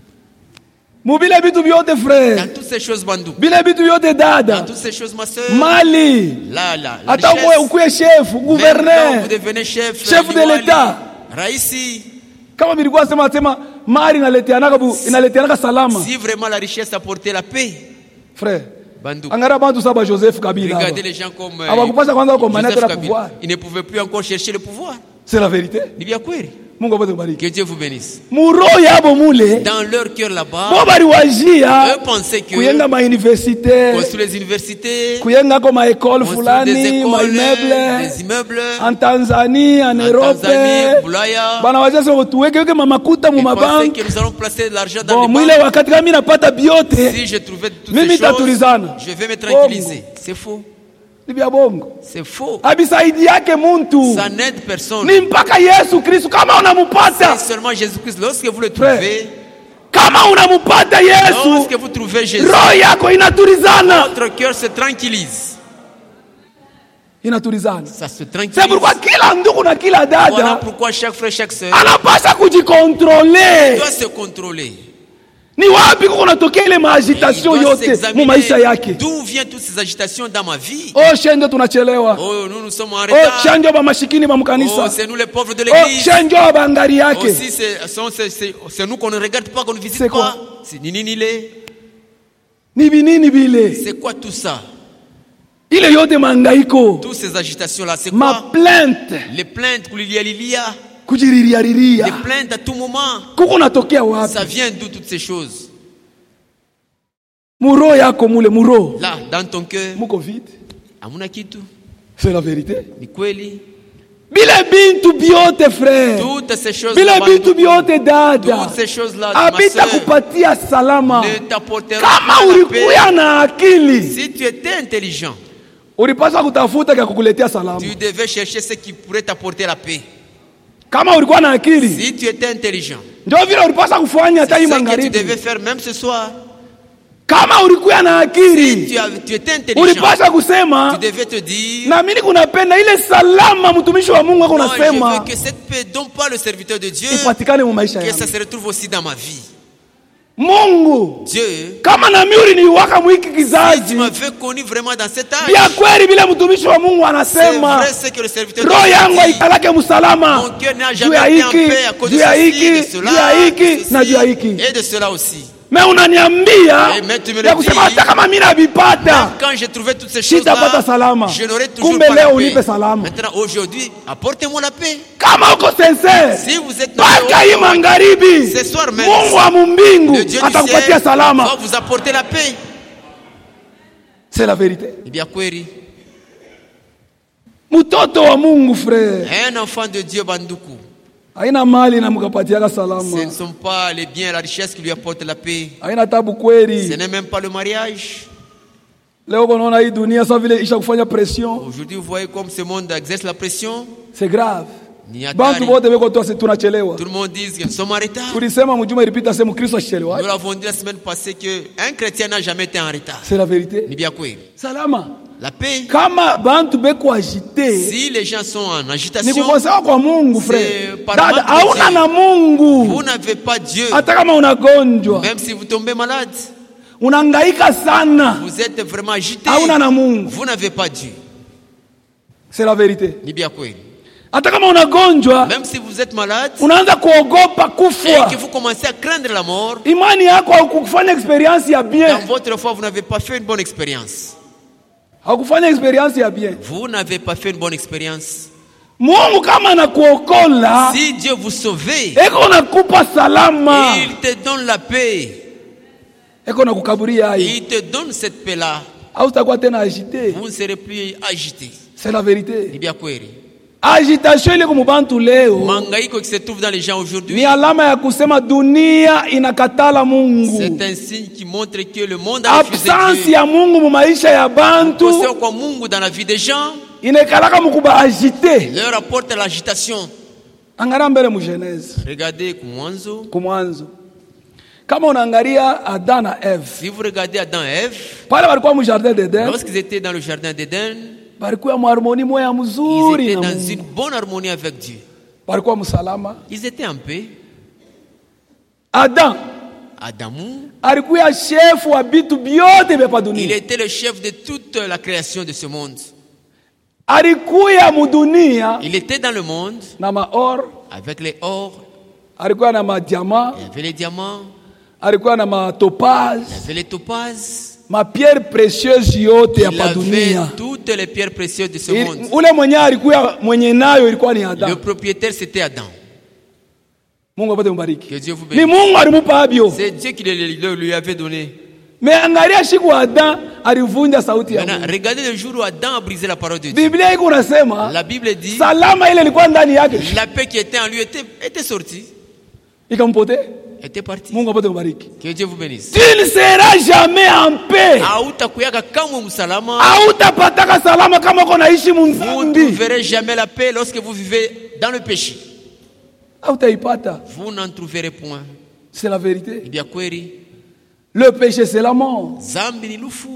C: Mubile bitu byote
B: Dans
C: frère.
B: toutes ces choses, Bandou.
C: Bile bitu yote
B: Dans
C: dada.
B: toutes ces choses, ma soeur.
C: Mali.
B: La
C: Hata
B: richesse.
C: ukuwe chef,
B: Même quand
C: gouverneur.
B: vous devenez chef,
C: Chef de
B: liwali,
C: l'État.
B: Raisi.
C: Kama bilikuwa sema mali inaleteanaka salama.
B: Si vraiment la richesse apportait la paix,
C: Frère.
B: Bandou.
C: Angara bantu saba Joseph Kabila.
B: Regardez les gens comme
C: Hawakupasha kwanza kukombania
B: Joseph
C: tena
B: Kabila.
C: pouvoir.
B: Ils ne pouvaient plus encore chercher le pouvoir.
C: C'est la vérité.
B: Ni bien kweli.
C: Mungu apate kubariki.
B: Que Dieu vous bénisse.
C: Muro yabo mule.
B: Dans leur cœur là-bas,
C: Bo bari wajia
B: eux pensaient que
C: kuyenga ma université,
B: construire les universités,
C: kuyenga ko ma école
B: construire des
C: fulani, ma
B: écoles,
C: immeuble
B: des immeubles,
C: en Tanzanie, en Europe.
B: Tanzanie, Bulaya.
C: Bana wajia sio tuweke makuta mu
B: Ils pensaient
C: mabanki.
B: que nous allons placer de l'argent dans
C: Bon,
B: les
C: mwile
B: banques.
C: wakati kama mimi napata biote,
B: Si je trouvais toutes
C: Mimi
B: ces choses,
C: tatulizana.
B: je vais me tranquilliser. C'est faux.
C: ni vya bongo.
B: C'est faux.
C: Abisaidi yake muntu.
B: Ça n'aide personne.
C: Ni mpaka Yesu Kristo kama
B: C'est
C: unamupata.
B: seulement Jésus-Christ. Lorsque vous le
C: Frère.
B: trouvez,
C: Kama unamupata Yesu,
B: lorsque vous trouvez Jésus,
C: roho yako inatulizana.
B: votre cœur se tranquillise.
C: Inatulizana.
B: Ça se
C: C'est
B: tranquillise.
C: pourquoi kila ndugu na kila
B: Voilà
C: dada
B: pourquoi chaque frère, chaque sœur
C: anapasha kujikontrole.
B: doit se contrôler.
C: Ni wapi kuko natokea ile
B: Il
C: maagitation
B: doit
C: yote mu
B: s'examiner
C: maisha yake.
B: d'où viennent toutes ces agitations dans ma vie.
C: Oh shenge tunachelewa.
B: Oh, nous sommes en
C: Oh
B: retard.
C: shenge ba mashikini ba
B: Oh,
C: mkanisa.
B: c'est nous les pauvres de
C: Oh
B: l'église.
C: shenge ba ngari yake.
B: Aussi, c'est nous qu'on ne regarde pas, qu'on ne visite
C: C'est quoi?
B: pas. C'est nini.
C: Ni binini bile.
B: C'est quoi tout ça?
C: Ile yote mangaiko.
B: Toutes ces agitations-là, c'est
C: Ma
B: quoi?
C: plainte
B: Les plaintes, Lilia.
C: kujiriria
B: Les
C: riria.
B: plaintes à tout moment.
C: Kuko natokea wapi?
B: Ça vient d'où toutes ces choses?
C: Muro yako mule muro.
B: Là, dans ton cœur,
C: Muko vide.
B: hamuna kitu.
C: C'est la vérité.
B: Ni kweli.
C: Bile bintu biote frère.
B: Toutes ces choses
C: Bile bintu biote dada.
B: toutes ces choses-là, ma
C: Abita
B: sœur,
C: kupatia salama.
B: ne t'apporteront
C: Kama
B: pas la
C: ulikuya
B: paix.
C: na akili,
B: Si tu étais intelligent,
C: ulipaswa kutafuta kya kukuletea salama.
B: tu devais chercher ce qui pourrait t'apporter la paix.
C: Kama ulikuwa na akili,
B: Si tu étais intelligent,
C: ndio vile ulipaswa kufanya hata hii
B: c'est ce que tu
C: magharibi.
B: devais faire même ce soir.
C: Kama ulikuya na
B: Si
C: akili,
B: tu étais intelligent,
C: ulipaswa
B: tu
C: kusema
B: devais te dire,
C: na mimi kunapenda ile salama mtumishi wa Mungu ako
B: moi, je
C: nasema
B: veux que cette paix dont parle le serviteur de Dieu,
C: ipatikane mu maisha
B: que ça
C: yangu.
B: se retrouve aussi dans ma vie.
C: Mungu,
B: Dieu,
C: kama na mimi uliniwaka mwiki
B: si tu
C: kizazi,
B: m'avais connu vraiment dans cet âge,
C: bia kweli vile mtumishi wa Mungu
B: c'est
C: anasema
B: vrai ce que le serviteur de
C: roho yangu
B: Dieu dit.
C: haikalake msalama
B: Mon cœur n'a
C: juu
B: jamais
C: ya
B: été en
C: hiki,
B: paix à cause de
C: juu ya
B: ceci,
C: hiki,
B: de
C: juu ya
B: cela,
C: hiki
B: de
C: na juu ya
B: ceci,
C: hiki.
B: et de cela aussi.
C: Me unaniambia
B: Et mais tu me le
C: ya kusema
B: dis.
C: hata kama mimi navipata
B: Quand j'ai trouvé toutes ces
C: sitapata
B: choses-là,
C: salama.
B: je n'aurai toujours
C: Kumbe
B: pas la
C: leo
B: paix.
C: unipe salama.
B: Maintenant, aujourd'hui, apportez-moi la paix.
C: Kama uko sincere,
B: Si vous êtes
C: mpaka hii magharibi,
B: ce soir même,
C: Mungu wa mbingu
B: le Dieu du
C: atakupatia
B: ciel
C: salama.
B: va vous apporter la paix.
C: C'est la vérité.
B: Eh bien, kweli,
C: Mtoto wa Mungu frère.
B: Un enfant de Dieu, Banduku.
C: Haina mali na mkapatiaka salama.
B: Ce ne sont pas les biens, la richesse qui lui apportent la paix.
C: Haina tabu kweli.
B: Ce n'est même pas le mariage.
C: Leo konaona hii dunia sasa vile isha kufanya pression.
B: Aujourd'hui, vous voyez comme ce monde exerce la pression.
C: C'est grave.
B: Ni hatari.
C: Bantu wote beko tu tunachelewa.
B: Tout le monde dit que nous sommes en retard.
C: Tulisema mjuma ilipita sema Kristo achelewa.
B: Nous l'avons dit la semaine passée qu'un chrétien n'a jamais été en retard.
C: C'est la vérité.
B: Ni bien quoi?
C: Salama.
B: La paix.
C: Kama bantu beko agité.
B: Si les gens sont en
C: Ni
B: agitation,
C: kukosewa kwa Mungu frère.
B: c'est par
C: Dada
B: manque de
C: hauna
B: Dieu.
C: na Mungu.
B: Vous n'avez pas Dieu.
C: Hata kama unagonjwa.
B: Même si vous tombez malade,
C: Unahangaika sana.
B: vous êtes vraiment agité.
C: Hauna na Mungu.
B: Vous n'avez pas Dieu.
C: C'est la vérité.
B: Ni bien quoi?
C: Hata kama unagonjwa,
B: Même si vous êtes malade
C: unaanza kuogopa
B: et
C: kufa.
B: que vous commencez à craindre la mort,
C: Imani yako haukufanya experience ya
B: dans
C: bien.
B: votre foi, vous n'avez pas fait une bonne expérience.
C: Haukufanya experience ya bien.
B: Vous n'avez pas fait une bonne expérience.
C: Mungu kama anakuokola,
B: Si Dieu vous sauve,
C: eko nakupa salama.
B: il te donne la paix.
C: Eko nakukaburia hai.
B: Il te donne cette paix-là.
C: Hautakuwa tena agité.
B: Vous ne serez plus agité.
C: C'est la vérité.
B: Ni bien kweli.
C: Agitation ile kumubantu leo
B: Mangaiko qui se trouve dans les gens aujourd'hui,
C: ni alama ya kusema dunia inakatala Mungu.
B: c'est un signe qui montre que le monde a refusé
C: Absence
B: Dieu.
C: ya Mungu mu maisha ya bantu
B: Kosewa kwa Mungu dans la vie des gens
C: inekalaka mukuba agité.
B: leur apporte l'agitation.
C: Angalia mbele mu Genèse
B: Regardez Kumwanzo.
C: kumwanzo. Kama unaangalia Adam na Eve,
B: Si vous regardez Adam et Ève,
C: pale walikuwa mu jardin d'Eden,
B: lorsqu'ils étaient dans le jardin d'Éden,
C: walikuwa mu harmonie moya
B: ils
C: mzuri
B: étaient
C: na
B: dans
C: Mungu.
B: une bonne harmonie avec Dieu.
C: Walikuwa msalama.
B: Ils étaient en paix.
C: Adam
B: Adamou,
C: alikuwa chef wa bitu byote vya pa
B: il
C: dunia.
B: était le chef de toute la création de ce monde.
C: Alikuwa mu dunia
B: Il était dans le monde
C: na maor,
B: avec les or,
C: alikuwa na madiama,
B: il y avait les diamants,
C: alikuwa na matopaz,
B: il y avait les topazes,
C: mapierre précieuse yote ya
B: il
C: pa
B: avait
C: dunia.
B: toutes les pierres précieuses de ce monde.
C: Ule mwenye alikuwa mwenye nayo ilikuwa ni Adam.
B: Le propriétaire, c'était Adam.
C: Mungu apate mbariki.
B: Que Dieu vous
C: Ni
B: bénisse.
C: Mungu alimupa abyo.
B: C'est Dieu qui lui avait donné.
C: Me angalia siku Adam alivunja sauti ya
B: Maintenant,
C: Mungu.
B: regardez le jour où Adam a brisé la parole de Dieu.
C: Biblia iko nasema
B: La Bible dit,
C: salama ile ilikuwa ndani yake
B: la paix qui était en lui était sortie,
C: ikampotea.
B: était partie.
C: Mungu apate mbariki.
B: Que Dieu vous bénisse.
C: Tu ne seras jamais en paix.
B: Hautakuyaka kamwe msalama.
C: Hautapataka salama kama uko naishi
B: Vous ne
C: mdhambi.
B: trouverez jamais la paix lorsque vous vivez dans le péché.
C: Hautaipata.
B: Vous n'en trouverez point.
C: C'est la vérité.
B: Ibia kweli,
C: Le péché c'est la mort.
B: zambi ni lufu.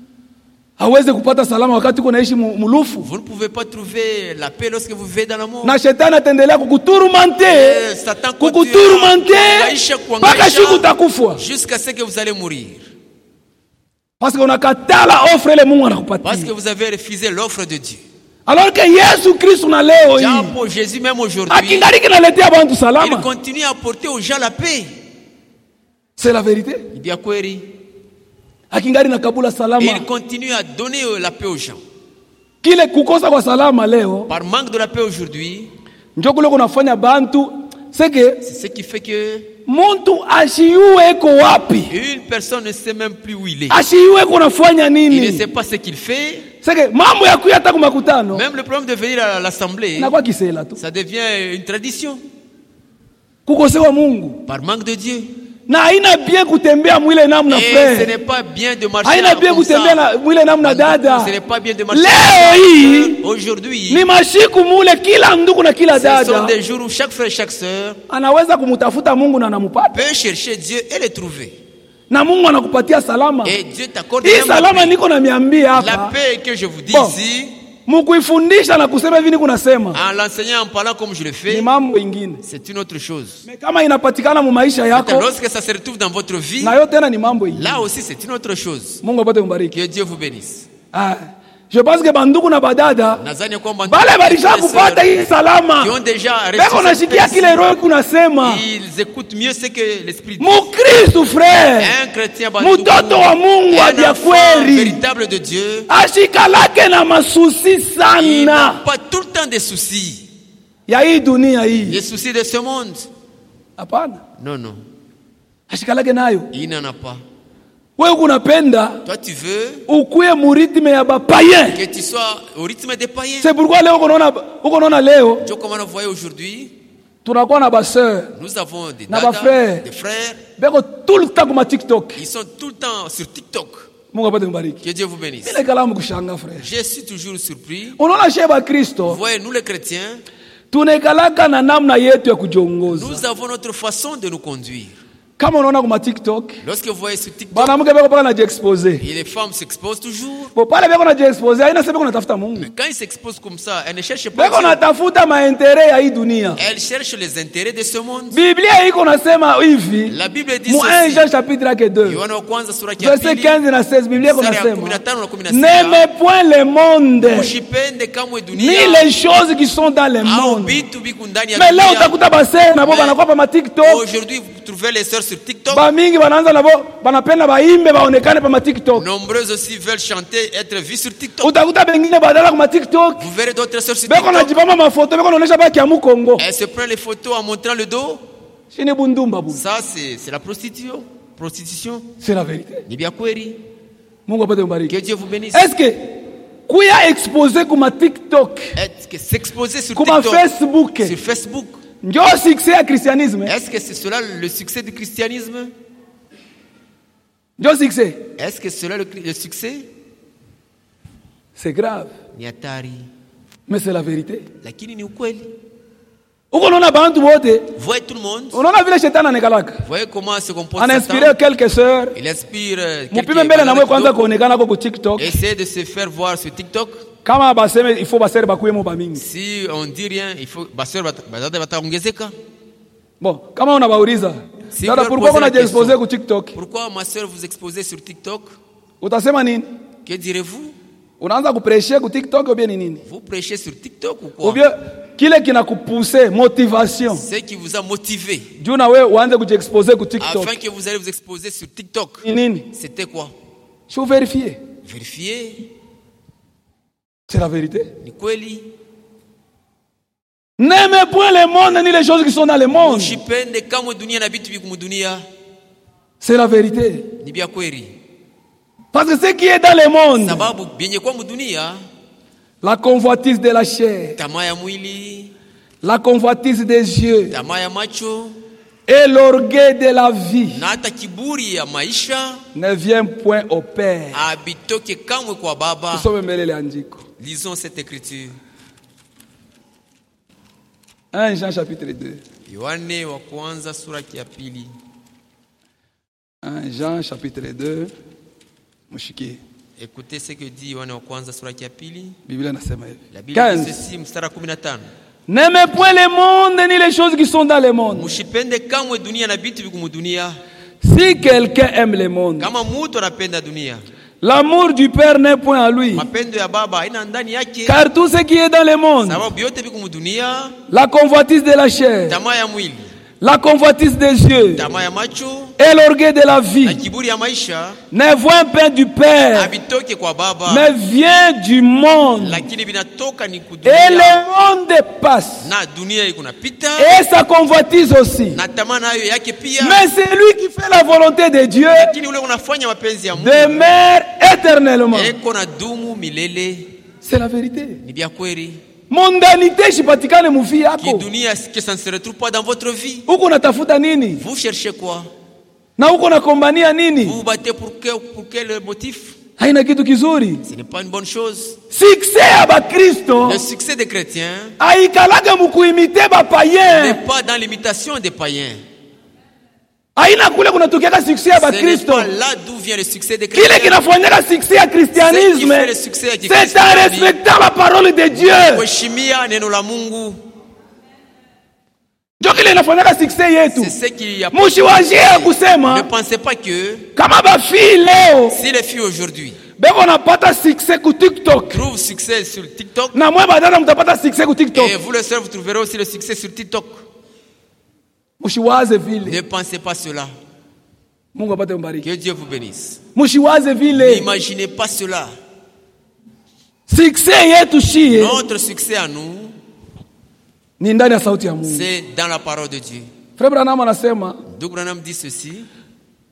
C: Hawezi kupata salama wakati uko naishi mulufu.
B: Vous ne pouvez pas trouver la paix lorsque vous vivez dans la mort.
C: Na shetani ataendelea kukuturumante.
B: Satan
C: Kukuturumante
B: kuangaisha,
C: mpaka siku utakufa.
B: jusqu'à ce que vous allez mourir.
C: Parce que unakatala offre ile Mungu
B: Parce
C: anakupatia.
B: que vous avez refusé l'offre de Dieu.
C: Alors que Yesu Kristo na leo hii
B: Japo Jésus même aujourd'hui,
C: akingaliki naletea bantu
B: il
C: salama.
B: continue à apporter aux gens la paix.
C: C'est la vérité.
B: Ibia kweli,
C: Akingali na kabula salama.
B: il continue à donner la paix aux gens.
C: Kile kukosa kwa salama leo
B: Par manque de la paix aujourd'hui,
C: ndio kule kunafanya bantu seke
B: c'est ce qui fait que
C: muntu ashiue eko wapi,
B: une personne ne sait même plus où il est.
C: ashiue eko nafanya
B: Il ne
C: nini.
B: sait pas ce qu'il fait.
C: Seke mambo ya kuya hata kwa makutano
B: Même le problème de venir à l'assemblée,
C: na kwa kisela tu
B: ça devient une tradition.
C: kukosewa Mungu
B: Par manque de Dieu.
C: na haina bien kutembea mwile namna
B: Et ce
C: frère,
B: n'est pas bien de marcher
C: haina bien
B: comme ça.
C: kutembea na mwile namna dada.
B: Ce n'est pas bien de marcher
C: Leo hii
B: aujourd'hui.
C: ni mashiku mule, kila ndugu na kila
B: Ce sont
C: dada
B: des jours où chaque frère et chaque sœur
C: anaweza kumutafuta Mungu na anamupata,
B: peut chercher Dieu et le trouver.
C: na Mungu anakupatia salama.
B: Et Dieu t'accorde
C: Hii
B: même la
C: salama
B: paix.
C: niko na miambia
B: La
C: hapa
B: paix que je vous dis
C: Bon.
B: ici,
C: mkuifundisha na kusema hivi niko nasema
B: en l'enseignant, en parlant comme je le
C: ni
B: fais,
C: mambo ingine,
B: c'est une autre chose.
C: mais kama inapatikana mu maisha yako
B: Lorsque ça se retrouve dans votre vie,
C: na yo tena ni mambo ingine.
B: là aussi c'est une autre chose.
C: Mungu apate kubariki.
B: Que Dieu vous bénisse.
C: Ah, je pense que banduku na badada
B: Nadhani kwamba
C: bale balisha
B: frères et
C: kupata
B: sœurs
C: hii salama,
B: qui ont déjà
C: beko
B: reçu cette
C: nasikia
B: paix,
C: kile roho kunasema
B: ils écoutent mieux ce que l'Esprit dit.
C: Mukristu frère,
B: Un chrétien banduku,
C: mtoto wa Mungu
B: un
C: adia
B: enfant
C: kweli
B: véritable de Dieu,
C: ashikalake na masusi
B: il n'a
C: sana
B: pas tout le temps des soucis.
C: ya hii dunia hii.
B: Les soucis de ce monde.
C: Hapana,
B: Non, non.
C: ashikalake nayo
B: Il n'en a pas.
C: wewe unapenda
B: Toi, tu veux
C: ukuye mu rythme ya ba païen.
B: que tu sois au rythme des païens.
C: C'est pourquoi leo unaona leo
B: Dieu, comment on voit aujourd'hui,
C: tunakuwa na ba sœurs
B: nous avons des
C: na ba
B: dadas,
C: frères
B: des frères.
C: beko tout le temps kwa TikTok.
B: Ils sont tout le temps sur TikTok.
C: Mungu apate mbariki.
B: Que Dieu vous bénisse.
C: Ile kalamu kushanga frère.
B: Je suis toujours surpris.
C: Unaona sheba
B: Vous
C: Kristo
B: voyez, nous les chrétiens,
C: tunekalaka na namna yetu ya kujiongoza.
B: nous avons notre façon de nous conduire.
C: Kama unaona kwa TikTok
B: Lorsque vous voyez sur TikTok,
C: bana mke beko paka najiexposer.
B: et les femmes s'exposent toujours.
C: Bo pale beko najiexposer haina sema kunatafuta Mungu.
B: Quand ils s'exposent comme ça, elles ne cherchent pas
C: Beko
B: Dieu.
C: natafuta maendeleo ya hii dunia.
B: Elles cherchent les intérêts de ce monde.
C: Biblia iko nasema hivi.
B: La Bible dit
C: Mu 1
B: ceci.
C: Jean chapitre 2.
B: Yohana wa kwanza sura ya
C: Verset
B: pili,
C: 15 na 16 Biblia iko
B: mstari ya
C: nasema
B: 15 na 16.
C: n'aimez point le monde
B: Usipende kamwe
C: ni
B: dunia
C: les choses qui sont dans le
B: au
C: monde.
B: vitu viko ndani ya
C: Mais leo
B: dunia.
C: utakuta base na bo
B: Mais
C: banakuwa pa ma TikTok.
B: Aujourd'hui, vous trouvez les sœurs sur TikTok.
C: Ba mingi wanaanza na bo banapenda baimbe baonekane pa ma TikTok.
B: Nombreuses aussi veulent chanter, être vues sur TikTok.
C: Utakuta bengine badala kwa ma TikTok.
B: Vous verrez d'autres sœurs sur
C: Beko
B: TikTok.
C: najipama mafoto beko naonesha baki ya Mukongo.
B: Elles se prennent les photos en montrant le dos.
C: Shini bundumba bu.
B: Ça, c'est la prostitution. Prostitution.
C: C'est la vérité.
B: Ni bien kweli.
C: Mungu apate mbariki.
B: Que Dieu vous bénisse.
C: Est-ce que kuya exposer kuma TikTok,
B: Est-ce que s'exposer sur
C: kuma
B: TikTok,
C: Facebook,
B: sur Facebook,
C: ndio succès ya christianisme?
B: est-ce que c'est cela le succès du christianisme?
C: Ndio succès.
B: Est-ce que c'est cela le succès?
C: C'est grave,
B: Ni hatari.
C: mais c'est la vérité.
B: Lakini ni ukweli.
C: Uko naona bantu wote,
B: Voyez tout le monde.
C: unaona vile shetani ananekalaka.
B: Voyez comment se comporte
C: Ana
B: Satan.
C: inspiré quelques sœurs.
B: Il inspire
C: Mupime mbele na mwe kwanza kuonekana kwa TikTok.
B: Essayez de se faire voir sur TikTok.
C: Kama baseme il faut basere bakuye mo bamingi.
B: Si on dit rien, il faut bataongezeka.
C: Bon, kama unabauliza,
B: Si
C: dada
B: vous
C: pourquoi
B: posez la
C: unajiexposer
B: question.
C: ku TikTok?
B: Pourquoi ma sœur vous exposez sur TikTok?
C: Utasema nini?
B: Que direz-vous?
C: Unaanza kuprêcher ku TikTok ou bien ni nini?
B: Vous prêchez sur TikTok ou
C: Ou
B: quoi?
C: bien kile kinakupousser motivation.
B: Ce qui vous a motivé
C: Juu na wewe uanze kujiexposer ku TikTok.
B: afin que vous allez vous exposer sur TikTok.
C: Ni nini?
B: C'était quoi?
C: Je vais vérifier.
B: Vérifiez.
C: C'est la vérité.
B: Ni kweli.
C: N'aimez point le monde ni les choses qui sont dans le monde.
B: Usipende kamwe dunia na vitu viko dunia.
C: C'est la vérité.
B: Ni bia kweli.
C: Parce que ce qui est dans le monde,
B: Sababu byenye kwa dunia,
C: la convoitise de la chair,
B: tamaa ya mwili,
C: la convoitise des yeux
B: tamaa ya macho
C: et l'orgueil de la vie
B: na hata kiburi ya maisha
C: ne vient point au Père.
B: abitoke kamwe kwa Baba.
C: Tusome mbele ile andiko.
B: Lisons cette écriture.
C: 1 Jean chapitre 2.
B: Yohane wa kwanza sura ya pili.
C: 1 Jean chapitre 2. Mushikie.
B: Écoutez ce que dit Yohane wa kwanza sura ya pili.
C: Biblia nasema hivi.
B: La Bible dit
C: 15.
B: ceci, mstari 15.
C: N'aimez point le monde ni les choses qui sont dans le monde.
B: Musipende kamwe dunia na vitu viko dunia.
C: Si quelqu'un aime le monde,
B: Kama mtu anapenda dunia,
C: l'amour du Père n'est point à lui.
B: mapendo ya Baba haina ndani yake.
C: Car tout ce qui est dans le monde,
B: Sababu yote viko dunia,
C: la convoitise de la chair,
B: tamaa ya mwili,
C: la convoitise des yeux
B: tamaa ya macho
C: et l'orgueil de la
B: na
C: vie
B: kiburi ya maisha
C: ne vient point du Père,
B: abitoke kwa Baba,
C: mais vient du monde.
B: lakini vinatoka ni
C: Et
B: kudunia.
C: le monde passe.
B: Na dunia iko napita
C: Et sa convoitise aussi.
B: na tamaa nayo yake pia,
C: Mais c'est lui qui fait la volonté de Dieu
B: lakini ule unafanya mapenzi ya Mungu
C: demeure éternellement.
B: eko na dumu milele.
C: C'est la vérité.
B: Ni bia kweli.
C: Mondanité shipatikane mufi yako.
B: Kidunia, que ça ne se retrouve pas dans votre vie.
C: Uko natafuta nini?
B: Vous cherchez quoi?
C: Na uko nakombania nini?
B: Vous vous battez pour quel motif?
C: Haina kitu kizuri.
B: Ce n'est pas une bonne chose.
C: Succès ya Bakristo
B: Le succès des chrétiens
C: aikalaga mukuimite ba
B: n'est
C: païen.
B: pas dans l'imitation des païens.
C: Haina kule kunatokeaka succès ya
B: Ce n'est
C: Bakristo.
B: pas là d'où vient le succès des
C: Kile
B: chrétiens.
C: kinafanyaka succès ya
B: Ce qui
C: christianisme,
B: fait le succès ya
C: c'est
B: Kikristo
C: en respectant la parole de Dieu.
B: kuheshimia neno la Mungu.
C: Ndio kile inafanyaka succès yetu.
B: C'est ce qui a...
C: Mushiwajie ya
B: Ne
C: kusema
B: pensez pas que
C: kama bafi leo
B: si les filles aujourd'hui
C: beko napata succès ku TikTok.
B: trouvent succès sur TikTok,
C: Na mwe badala mtapata succès ku TikTok.
B: et vous les sœurs, vous trouverez aussi le succès sur TikTok.
C: Mushiwaze vile.
B: Ne pensez pas cela.
C: Mungu apate mbariki.
B: Que Dieu vous bénisse.
C: Mushiwaze vile.
B: N'imaginez pas cela.
C: Succès yetu shie
B: Notre succès à nous,
C: ni ndani ya sauti ya Mungu.
B: c'est dans la parole de Dieu.
C: Frère Branham anasema
B: Doug Branham dit ceci.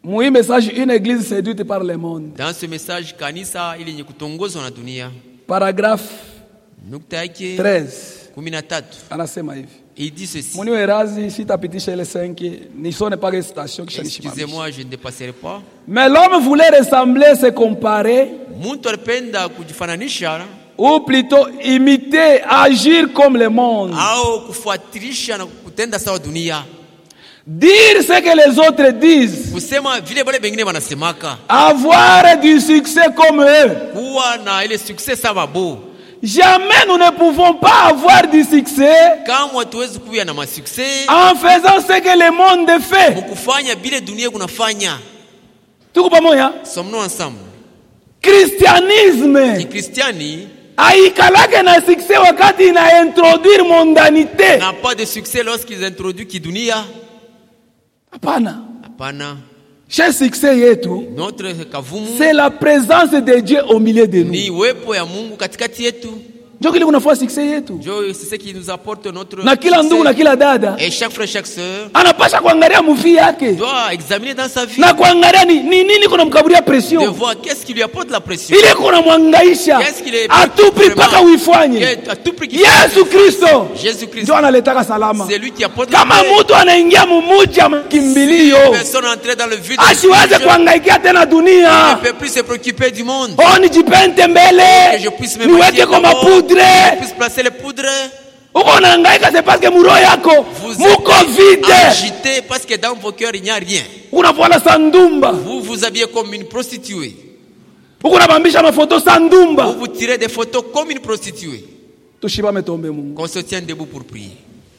C: Moi message une église séduite par le monde.
B: Dans ce message, kanisa ili yenye kutongozwa na dunia.
C: Paragraphe
B: Nukta yake
C: 13.
B: 13.
C: Anasema hivi.
B: Il dit ceci.
C: Moni werazi sitapitisha ile 5 nisone pas les stations kisha nishimamisha.
B: Excusez-moi, je ne dépasserai pas.
C: Mais l'homme voulait ressembler, se comparer,
B: Mtu alipenda kujifananisha
C: ou plutôt imiter, agir comme le monde.
B: au kufuatilisha na kutenda sawa dunia.
C: Dire ce que les autres disent.
B: Kusema vile wale wengine wanasemaka.
C: Avoir du succès comme eux.
B: Kuwa na ile success sawa bo.
C: Jamais nous ne pouvons pas avoir du succès
B: Kama hatuwezi kuwa na masuccess
C: en faisant ce que le monde fait.
B: mkufanya vile dunia kunafanya.
C: Tuko pamoja?
B: Sommes-nous ensemble?
C: Christianisme
B: Kikristiani
C: haikalake na succès wakati ina introduire mondanité.
B: n'a pas de succès lorsqu'ils introduisent kidunia.
C: Hapana.
B: Hapana.
C: Chez succès yetu,
B: Notre kavumu
C: c'est la présence de Dieu au milieu de nous.
B: ni uwepo ya Mungu katikati yetu.
C: Ndio kile kunafua succès yetu.
B: C'est ce qui nous apporte notre
C: Na kila ndugu na kila dada
B: et chaque frère, chaque sœur
C: anapasha kuangalia mufii yake
B: doit examiner dans sa vie
C: na kuangalia ni nini kuna mkaburia
B: de
C: pression
B: voir qu'est-ce qui lui apporte la pression.
C: ile kuna mwangaisha
B: Qu'est-ce qu'il est
C: atupi mpaka uifanye.
B: À tout prix qu'il
C: Yesu Kristo
B: Jésus-Christ,
C: ndio analetaka salama.
B: c'est lui qui apporte la
C: Kama
B: paix.
C: mtu anaingia mumuji ya makimbilio
B: Personne entrée dans le vide.
C: asiwaze kuangaikia tena
B: Il
C: dunia.
B: ne peut plus se préoccuper du monde.
C: Oh, nijipente mbele
B: Que je puisse me
C: niweke
B: maquiller
C: kwa
B: d'abord,
C: mapudre.
B: que je puisse placer les poudres.
C: Uko unahangaika c'est parce que muroho yako
B: Vous
C: muko
B: êtes
C: vide.
B: agité parce que dans vos cœurs il n'y a rien.
C: Unafuala sandumba.
B: Vous vous habillez comme une prostituée.
C: Uko unabambisha mafoto sandumba.
B: Vous vous tirez des photos comme une prostituée.
C: Tushibame tombe Mungu.
B: Qu'on se tienne debout pour prier.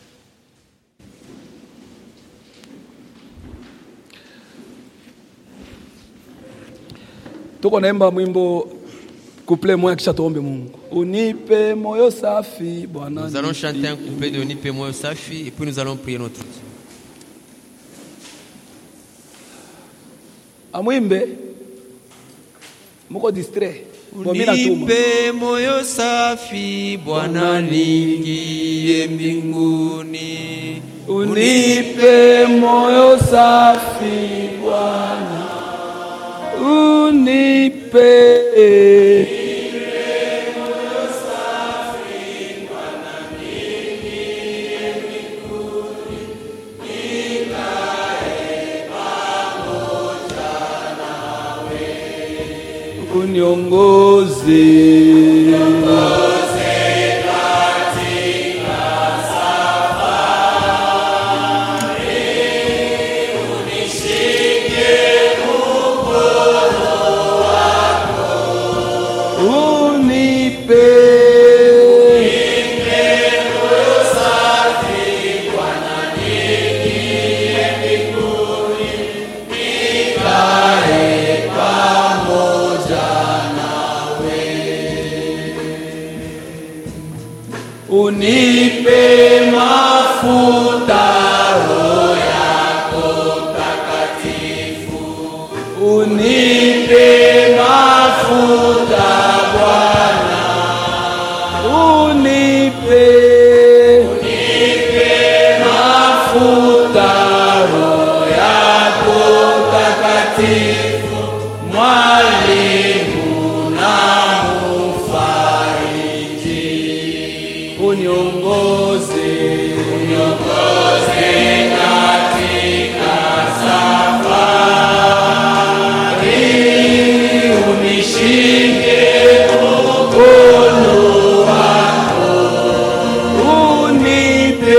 C: Tuko naimba mwimbo couple moya kisha tuombe Mungu. Unipe moyo safi Bwana.
B: Nous allons chanter un couplet de Nipe Moyo Safi et puis nous allons prier notre Dieu.
C: Amwimbe muko distrait. Bomina tuma.
B: Unipe moyo safi Bwana niingie mbinguni.
C: Unipe moyo safi Bwana. Unipe uniongoze katika safari, unishike mkono wako, unipe moyo safi Bwana, niingie mbinguni, nikae pamoja nawe. Unipe mafuta Roho yako takatifu, unipe mafuta Bwana, unipe mafuta Roho yako takatifu, mwalimu na mufariji, uniongoze katika safari, unishike mkono wako, unipe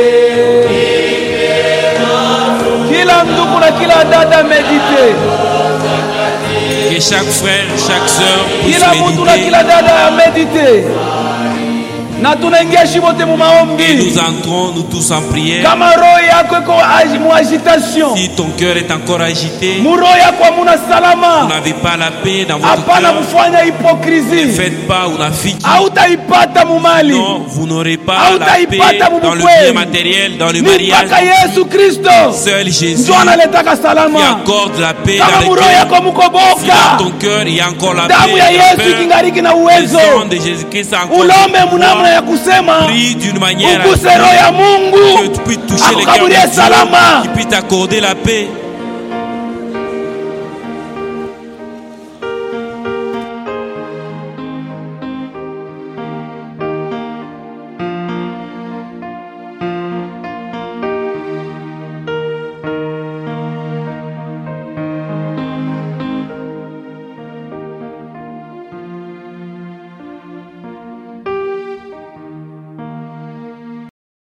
C: kila ndugu na kila dada medite,
D: Que chaque frère, chaque sœur puisse
C: kila mtu na
D: méditer.
C: kila dada medite, na tunaingia shibote mu
D: Et
C: maombi.
D: nous entrons, nous tous en prière.
C: Kama roho yako iko mu agitation,
D: Si ton cœur est encore agité,
C: mu roho yako hamuna
D: vous
C: salama,
D: n'avez pas la paix dans votre
C: hapana
D: cœur,
C: kufanya
D: ne
C: hypocrisie,
D: faites pas unafiki.
C: hautaipata mu mali,
D: Non, vous n'aurez pas la
C: hautaipata
D: paix
C: mu
D: dans le
C: bukweli.
D: bien matériel, dans le
C: Ni mpaka
D: mariage.
C: Yesu Kristo
D: Seul Jésus
C: ndio analetaka
D: qui
C: salama.
D: accorde la paix
C: Kama
D: dans
C: mu
D: le
C: roho
D: cœur.
C: yako muko
D: Si dans
C: boka,
D: ton cœur il y a encore la
C: damu ya
D: paix, la
C: Yesu
D: peur,
C: kingariki na
D: le
C: uwezo,
D: sang de Jésus-Christ a encore
C: ulombe
D: le
C: munamna
D: pouvoir.
C: ya kusema
D: Prie d'une manière
C: uguse roho ya
D: que
C: Mungu
D: tu puisses toucher les cœurs
C: akukabulie
D: de Dieu,
C: salama.
D: qui puisse t'accorder la paix.